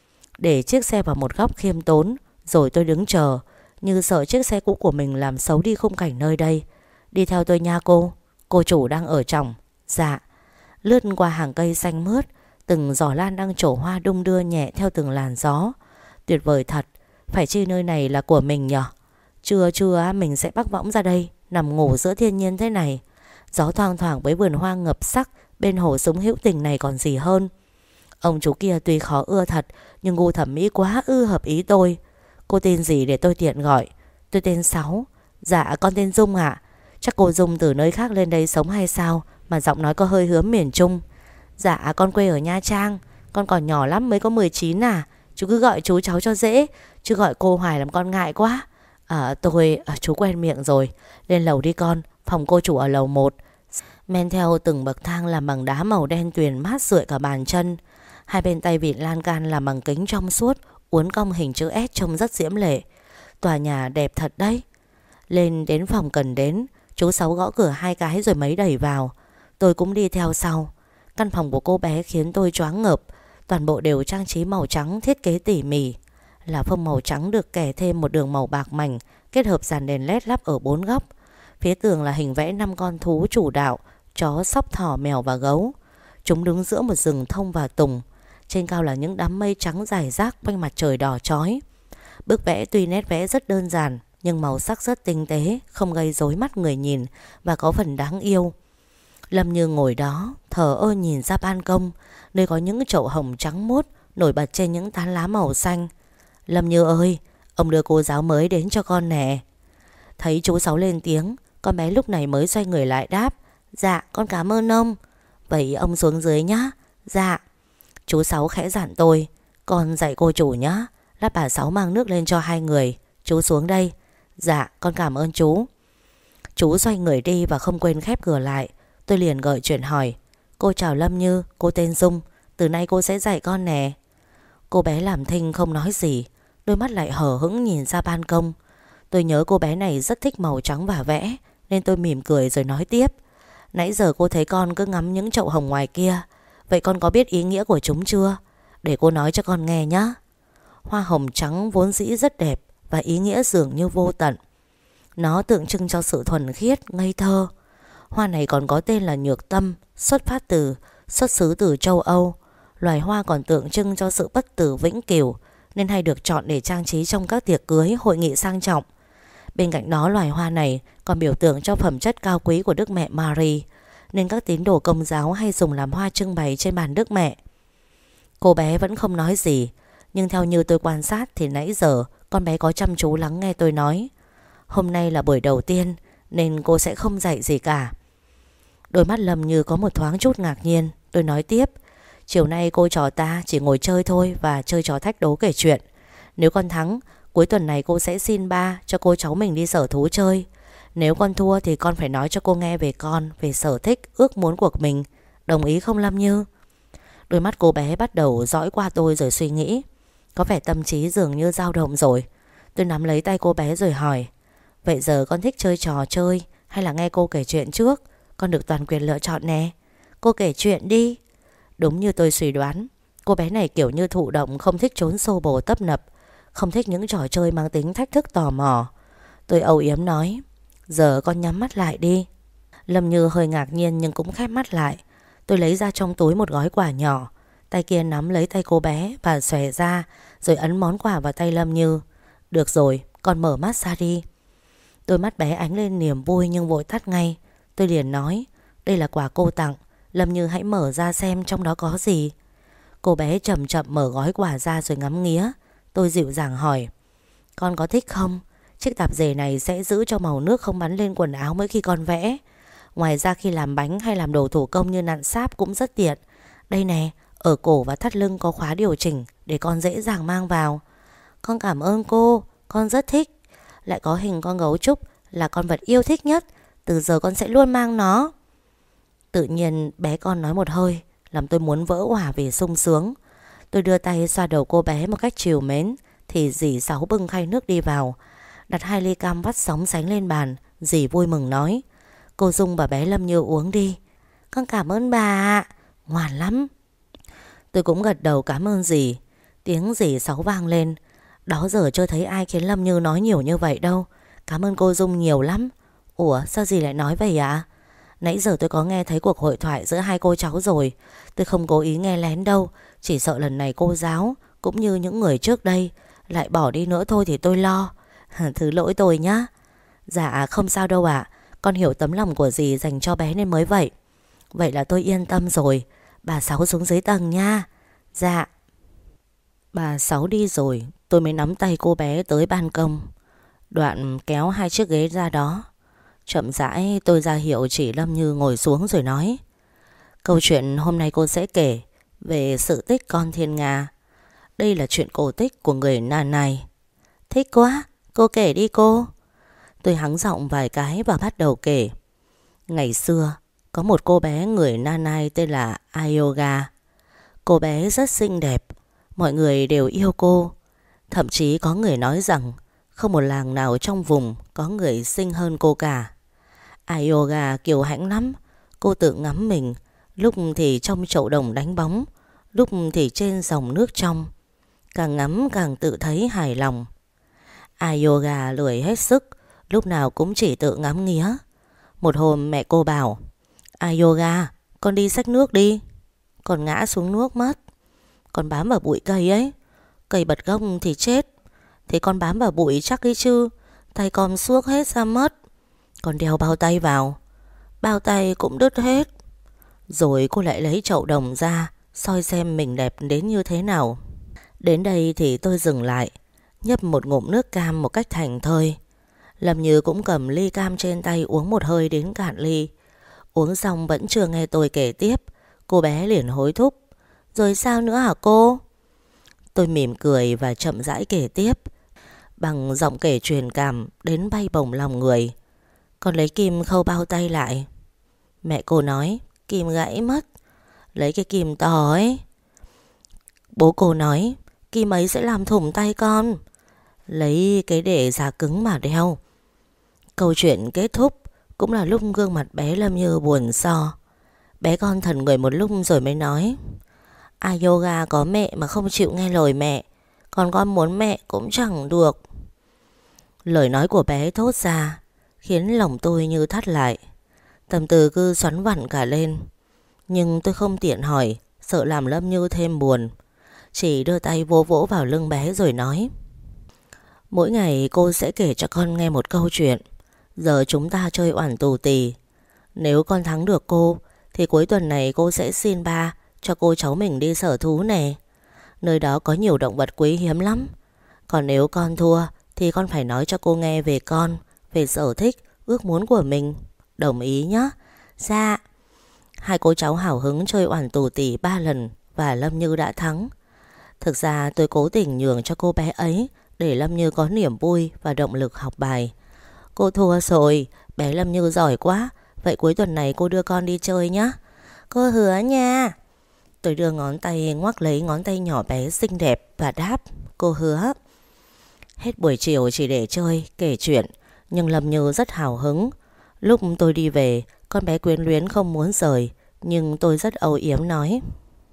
Để chiếc xe vào một góc khiêm tốn, rồi tôi đứng chờ, như sợ chiếc xe cũ của mình làm xấu đi khung cảnh nơi đây. Đi theo tôi nha cô. Cô chủ đang ở trong. Dạ. Lướt qua hàng cây xanh mướt, từng giỏ lan đang trổ hoa đung đưa nhẹ theo từng làn gió. Tuyệt vời thật. Phải chi nơi này là của mình nhở? Trưa trưa mình sẽ bắc võng ra đây, nằm ngủ giữa thiên nhiên thế này. Gió thoang thoảng với vườn hoa ngập sắc bên hồ súng hữu tình này còn gì hơn. Ông chú kia tuy khó ưa thật, nhưng gu thẩm mỹ quá ư hợp ý tôi. Cô tên gì để tôi tiện gọi? Tôi tên Sáu. Dạ con tên Dung ạ. Chắc cô Dung từ nơi khác lên đây sống hay sao mà giọng nói có hơi hướng miền Trung? Dạ con quê ở Nha Trang. Con còn nhỏ lắm, mới có mười chín à. Chú cứ gọi chú cháu cho dễ, chứ gọi cô hoài làm con ngại quá. À tôi, à, chú quen miệng rồi. Lên lầu đi con, phòng cô chủ ở lầu một. Men theo từng bậc thang làm bằng đá màu đen tuyền mát rượi cả bàn chân. Hai bên tay vịn lan can làm bằng kính trong suốt, uốn cong hình chữ S trông rất diễm lệ. Tòa nhà đẹp thật đấy. Lên đến phòng cần đến, chú Sáu gõ cửa hai cái rồi mới đẩy vào. Tôi cũng đi theo sau. Căn phòng của cô bé khiến tôi choáng ngợp. Toàn bộ đều trang trí màu trắng, thiết kế tỉ mỉ. Là phông màu trắng được kẻ thêm một đường màu bạc mảnh, kết hợp dàn đèn led lắp ở bốn góc. Phía tường là hình vẽ năm con thú chủ đạo: chó, sóc, thỏ, mèo và gấu. Chúng đứng giữa một rừng thông và tùng. Trên cao là những đám mây trắng rải rác quanh mặt trời đỏ chói. Bức vẽ tuy nét vẽ rất đơn giản, nhưng màu sắc rất tinh tế, không gây rối mắt người nhìn và có phần đáng yêu. Lâm Như ngồi đó thờ ơ nhìn ra ban công, nơi có những chậu hồng trắng muốt nổi bật trên những tán lá màu xanh. Lâm Như ơi, ông đưa cô giáo mới đến cho con nè. Thấy chú Sáu lên tiếng, con bé lúc này mới xoay người lại đáp: Dạ con cảm ơn ông. Vậy ông xuống dưới nhá. Dạ. Chú Sáu khẽ dặn tôi: Con dạy cô chủ nhá. Lát bà Sáu mang nước lên cho hai người. Chú xuống đây. Dạ con cảm ơn chú. Chú xoay người đi và không quên khép cửa lại. Tôi liền gợi chuyện hỏi: Cô chào Lâm Như, cô tên Dung. Từ nay cô sẽ dạy con nè. Cô bé làm thinh không nói gì, đôi mắt lại hờ hững nhìn ra ban công. Tôi nhớ cô bé này rất thích màu trắng và vẽ, nên tôi mỉm cười rồi nói tiếp: Nãy giờ cô thấy con cứ ngắm những chậu hồng ngoài kia. Vậy con có biết ý nghĩa của chúng chưa? Để cô nói cho con nghe nhé. Hoa hồng trắng vốn dĩ rất đẹp và ý nghĩa dường như vô tận. Nó tượng trưng cho sự thuần khiết, ngây thơ. Hoa này còn có tên là nhược tâm, xuất phát từ, xuất xứ từ châu Âu. Loài hoa còn tượng trưng cho sự bất tử vĩnh cửu, nên hay được chọn để trang trí trong các tiệc cưới, hội nghị sang trọng. Bên cạnh đó, loài hoa này còn biểu tượng cho phẩm chất cao quý của Đức Mẹ Mary, nên các tín đồ Công giáo hay dùng làm hoa trưng bày trên bàn Đức Mẹ. Cô bé vẫn không nói gì, nhưng theo như tôi quan sát thì nãy giờ con bé có chăm chú lắng nghe tôi nói. Hôm nay là buổi đầu tiên nên cô sẽ không dạy gì cả. Đôi mắt Lâm Như có một thoáng chút ngạc nhiên. Tôi nói tiếp: Chiều nay cô trò ta chỉ ngồi chơi thôi, và chơi trò thách đố kể chuyện. Nếu con thắng, cuối tuần này cô sẽ xin ba cho cô cháu mình đi sở thú chơi. Nếu con thua thì con phải nói cho cô nghe về con, về sở thích, ước muốn của mình. Đồng ý không Lâm Như? Đôi mắt cô bé bắt đầu dõi qua tôi rồi suy nghĩ. Có vẻ tâm trí dường như dao động rồi. Tôi nắm lấy tay cô bé rồi hỏi: Vậy giờ con thích chơi trò chơi hay là nghe cô kể chuyện trước? Con được toàn quyền lựa chọn nè. Cô kể chuyện đi. Đúng như tôi suy đoán, cô bé này kiểu như thụ động, không thích trốn xô bồ tấp nập, không thích những trò chơi mang tính thách thức tò mò. Tôi âu yếm nói, giờ con nhắm mắt lại đi. Lâm Như hơi ngạc nhiên nhưng cũng khép mắt lại. Tôi lấy ra trong túi một gói quà nhỏ, tay kia nắm lấy tay cô bé và xòe ra, rồi ấn món quà vào tay Lâm Như. Được rồi, con mở mắt ra đi. Đôi mắt bé ánh lên niềm vui nhưng vội tắt ngay. Tôi liền nói, đây là quà cô tặng, Lâm Như hãy mở ra xem trong đó có gì. Cô bé chậm chậm mở gói quà ra rồi ngắm nghía. Tôi dịu dàng hỏi, con có thích không? Chiếc tạp dề này sẽ giữ cho màu nước không bắn lên quần áo mỗi khi con vẽ. Ngoài ra khi làm bánh hay làm đồ thủ công như nặn sáp cũng rất tiện. Đây nè, ở cổ và thắt lưng có khóa điều chỉnh để con dễ dàng mang vào. Con cảm ơn cô, con rất thích. Lại có hình con gấu trúc là con vật yêu thích nhất. Từ giờ con sẽ luôn mang nó. Tự nhiên bé con nói một hơi, làm tôi muốn vỡ òa vì sung sướng. Tôi đưa tay xoa đầu cô bé một cách trìu mến, thì dì Sáu bưng khay nước đi vào, đặt hai ly cam vắt sóng sánh lên bàn. Dì vui mừng nói, cô Dung và bé Lâm Như uống đi. Con cảm ơn bà ạ, ngoan lắm. Tôi cũng gật đầu cảm ơn dì. Tiếng dì Sáu vang lên. Đó giờ chưa thấy ai khiến Lâm Như nói nhiều như vậy đâu. Cảm ơn cô Dung nhiều lắm. Ủa sao dì lại nói vậy ạ? Nãy giờ tôi có nghe thấy cuộc hội thoại giữa hai cô cháu rồi. Tôi không cố ý nghe lén đâu, chỉ sợ lần này cô giáo cũng như những người trước đây lại bỏ đi nữa thôi thì tôi lo. Thứ lỗi tôi nhá. Dạ không sao đâu ạ. Con hiểu tấm lòng của dì dành cho bé nên mới vậy. Vậy là tôi yên tâm rồi. Bà Sáu xuống dưới tầng nha. Dạ. Bà Sáu đi rồi, tôi mới nắm tay cô bé tới ban công. Đoạn kéo hai chiếc ghế ra đó. Chậm rãi tôi ra hiệu chỉ Lâm Như ngồi xuống rồi nói, câu chuyện hôm nay cô sẽ kể về sự tích con Thiên Nga. Đây là chuyện cổ tích của người Na Nai. Thích quá, cô kể đi cô. Tôi hắng giọng vài cái và bắt đầu kể. Ngày xưa có một cô bé người Na Nai tên là Ayoga. Cô bé rất xinh đẹp, mọi người đều yêu cô. Thậm chí có người nói rằng không một làng nào trong vùng có người xinh hơn cô cả. Ayoga kiêu hãnh lắm. Cô tự ngắm mình, lúc thì trong chậu đồng đánh bóng, lúc thì trên dòng nước trong. Càng ngắm càng tự thấy hài lòng. Ayoga lười hết sức, lúc nào cũng chỉ tự ngắm nghía. Một hôm mẹ cô bảo, Ayoga, con đi xách nước đi. Con ngã xuống nước mất. Con bám vào bụi cây ấy, cây bật gốc thì chết. Thế con bám vào bụi chắc ấy chứ, tay con xuốc hết ra mất. Con đeo bao tay vào, bao tay cũng đứt hết. Rồi cô lại lấy chậu đồng ra, soi xem mình đẹp đến như thế nào. Đến đây thì tôi dừng lại, nhấp một ngụm nước cam một cách thảnh thơi. Lâm Như cũng cầm ly cam trên tay uống một hơi đến cạn ly. Uống xong vẫn chưa nghe tôi kể tiếp, cô bé liền hối thúc, rồi sao nữa hả cô? Tôi mỉm cười và chậm rãi kể tiếp, bằng giọng kể truyền cảm đến bay bổng lòng người. Con lấy kim khâu bao tay lại. Mẹ cô nói kim gãy mất. Lấy cái kim to ấy. Bố cô nói kim ấy sẽ làm thủng tay con. Lấy cái để giả cứng mà đeo. Câu chuyện kết thúc cũng là lúc gương mặt bé Lâm Như buồn so. Bé con thần người một lúc rồi mới nói, Ayoga có mẹ mà không chịu nghe lời mẹ, còn con muốn mẹ cũng chẳng được. Lời nói của bé thốt ra khiến lòng tôi như thắt lại. Tâm tư cứ xoắn vặn cả lên. Nhưng tôi không tiện hỏi, sợ làm Lâm Như thêm buồn. Chỉ đưa tay vỗ vỗ vào lưng bé rồi nói, mỗi ngày cô sẽ kể cho con nghe một câu chuyện. Giờ chúng ta chơi oản tù tì. Nếu con thắng được cô thì cuối tuần này cô sẽ xin ba cho cô cháu mình đi sở thú nè. Nơi đó có nhiều động vật quý hiếm lắm. Còn nếu con thua thì con phải nói cho cô nghe về con, về sở thích, ước muốn của mình. Đồng ý nhá? Dạ. Hai cô cháu hào hứng chơi oản tù tì ba lần và Lâm Như đã thắng. Thực ra tôi cố tình nhường cho cô bé ấy để Lâm Như có niềm vui và động lực học bài. Cô thua rồi, bé Lâm Như giỏi quá. Vậy cuối tuần này cô đưa con đi chơi nhá. Cô hứa nha. Tôi đưa ngón tay ngoắc lấy ngón tay nhỏ bé xinh đẹp và đáp, cô hứa. Hết buổi chiều chỉ để chơi, kể chuyện, nhưng Lâm Như rất hào hứng. Lúc tôi đi về, con bé quyến luyến không muốn rời, nhưng tôi rất âu yếm nói,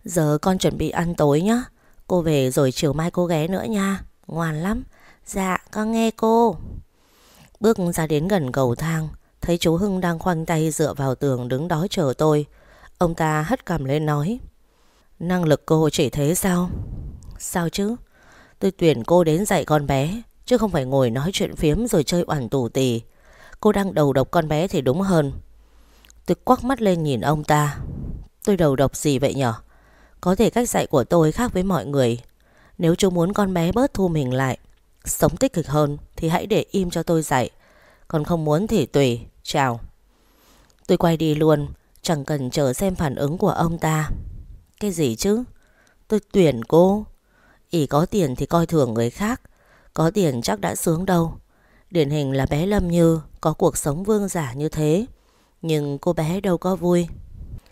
Giờ con chuẩn bị ăn tối nhá. Cô về rồi chiều mai cô ghé nữa nha. Ngoan lắm. Dạ con nghe cô. Bước ra đến gần cầu thang, thấy chú Hưng đang khoanh tay dựa vào tường đứng đó chờ tôi. Ông ta hất cằm lên nói: Năng lực cô chỉ thế sao? Sao chứ? Tôi tuyển cô đến dạy con bé, chứ không phải ngồi nói chuyện phiếm rồi chơi oằn tù tì. Cô đang đầu độc con bé thì đúng hơn. Tôi quắc mắt lên nhìn ông ta. Tôi đầu độc gì vậy nhở? Có thể cách dạy của tôi khác với mọi người. Nếu chú muốn con bé bớt thu mình lại, sống tích cực hơn, thì hãy để im cho tôi dạy. Còn không muốn thì tùy. Chào. Tôi quay đi luôn, chẳng cần chờ xem phản ứng của ông ta. Cái gì chứ? Tôi tuyển cô. ỷ có tiền thì coi thường người khác. Có tiền chắc đã sướng đâu. Điển hình là bé Lâm Như có cuộc sống vương giả như thế. Nhưng cô bé đâu có vui.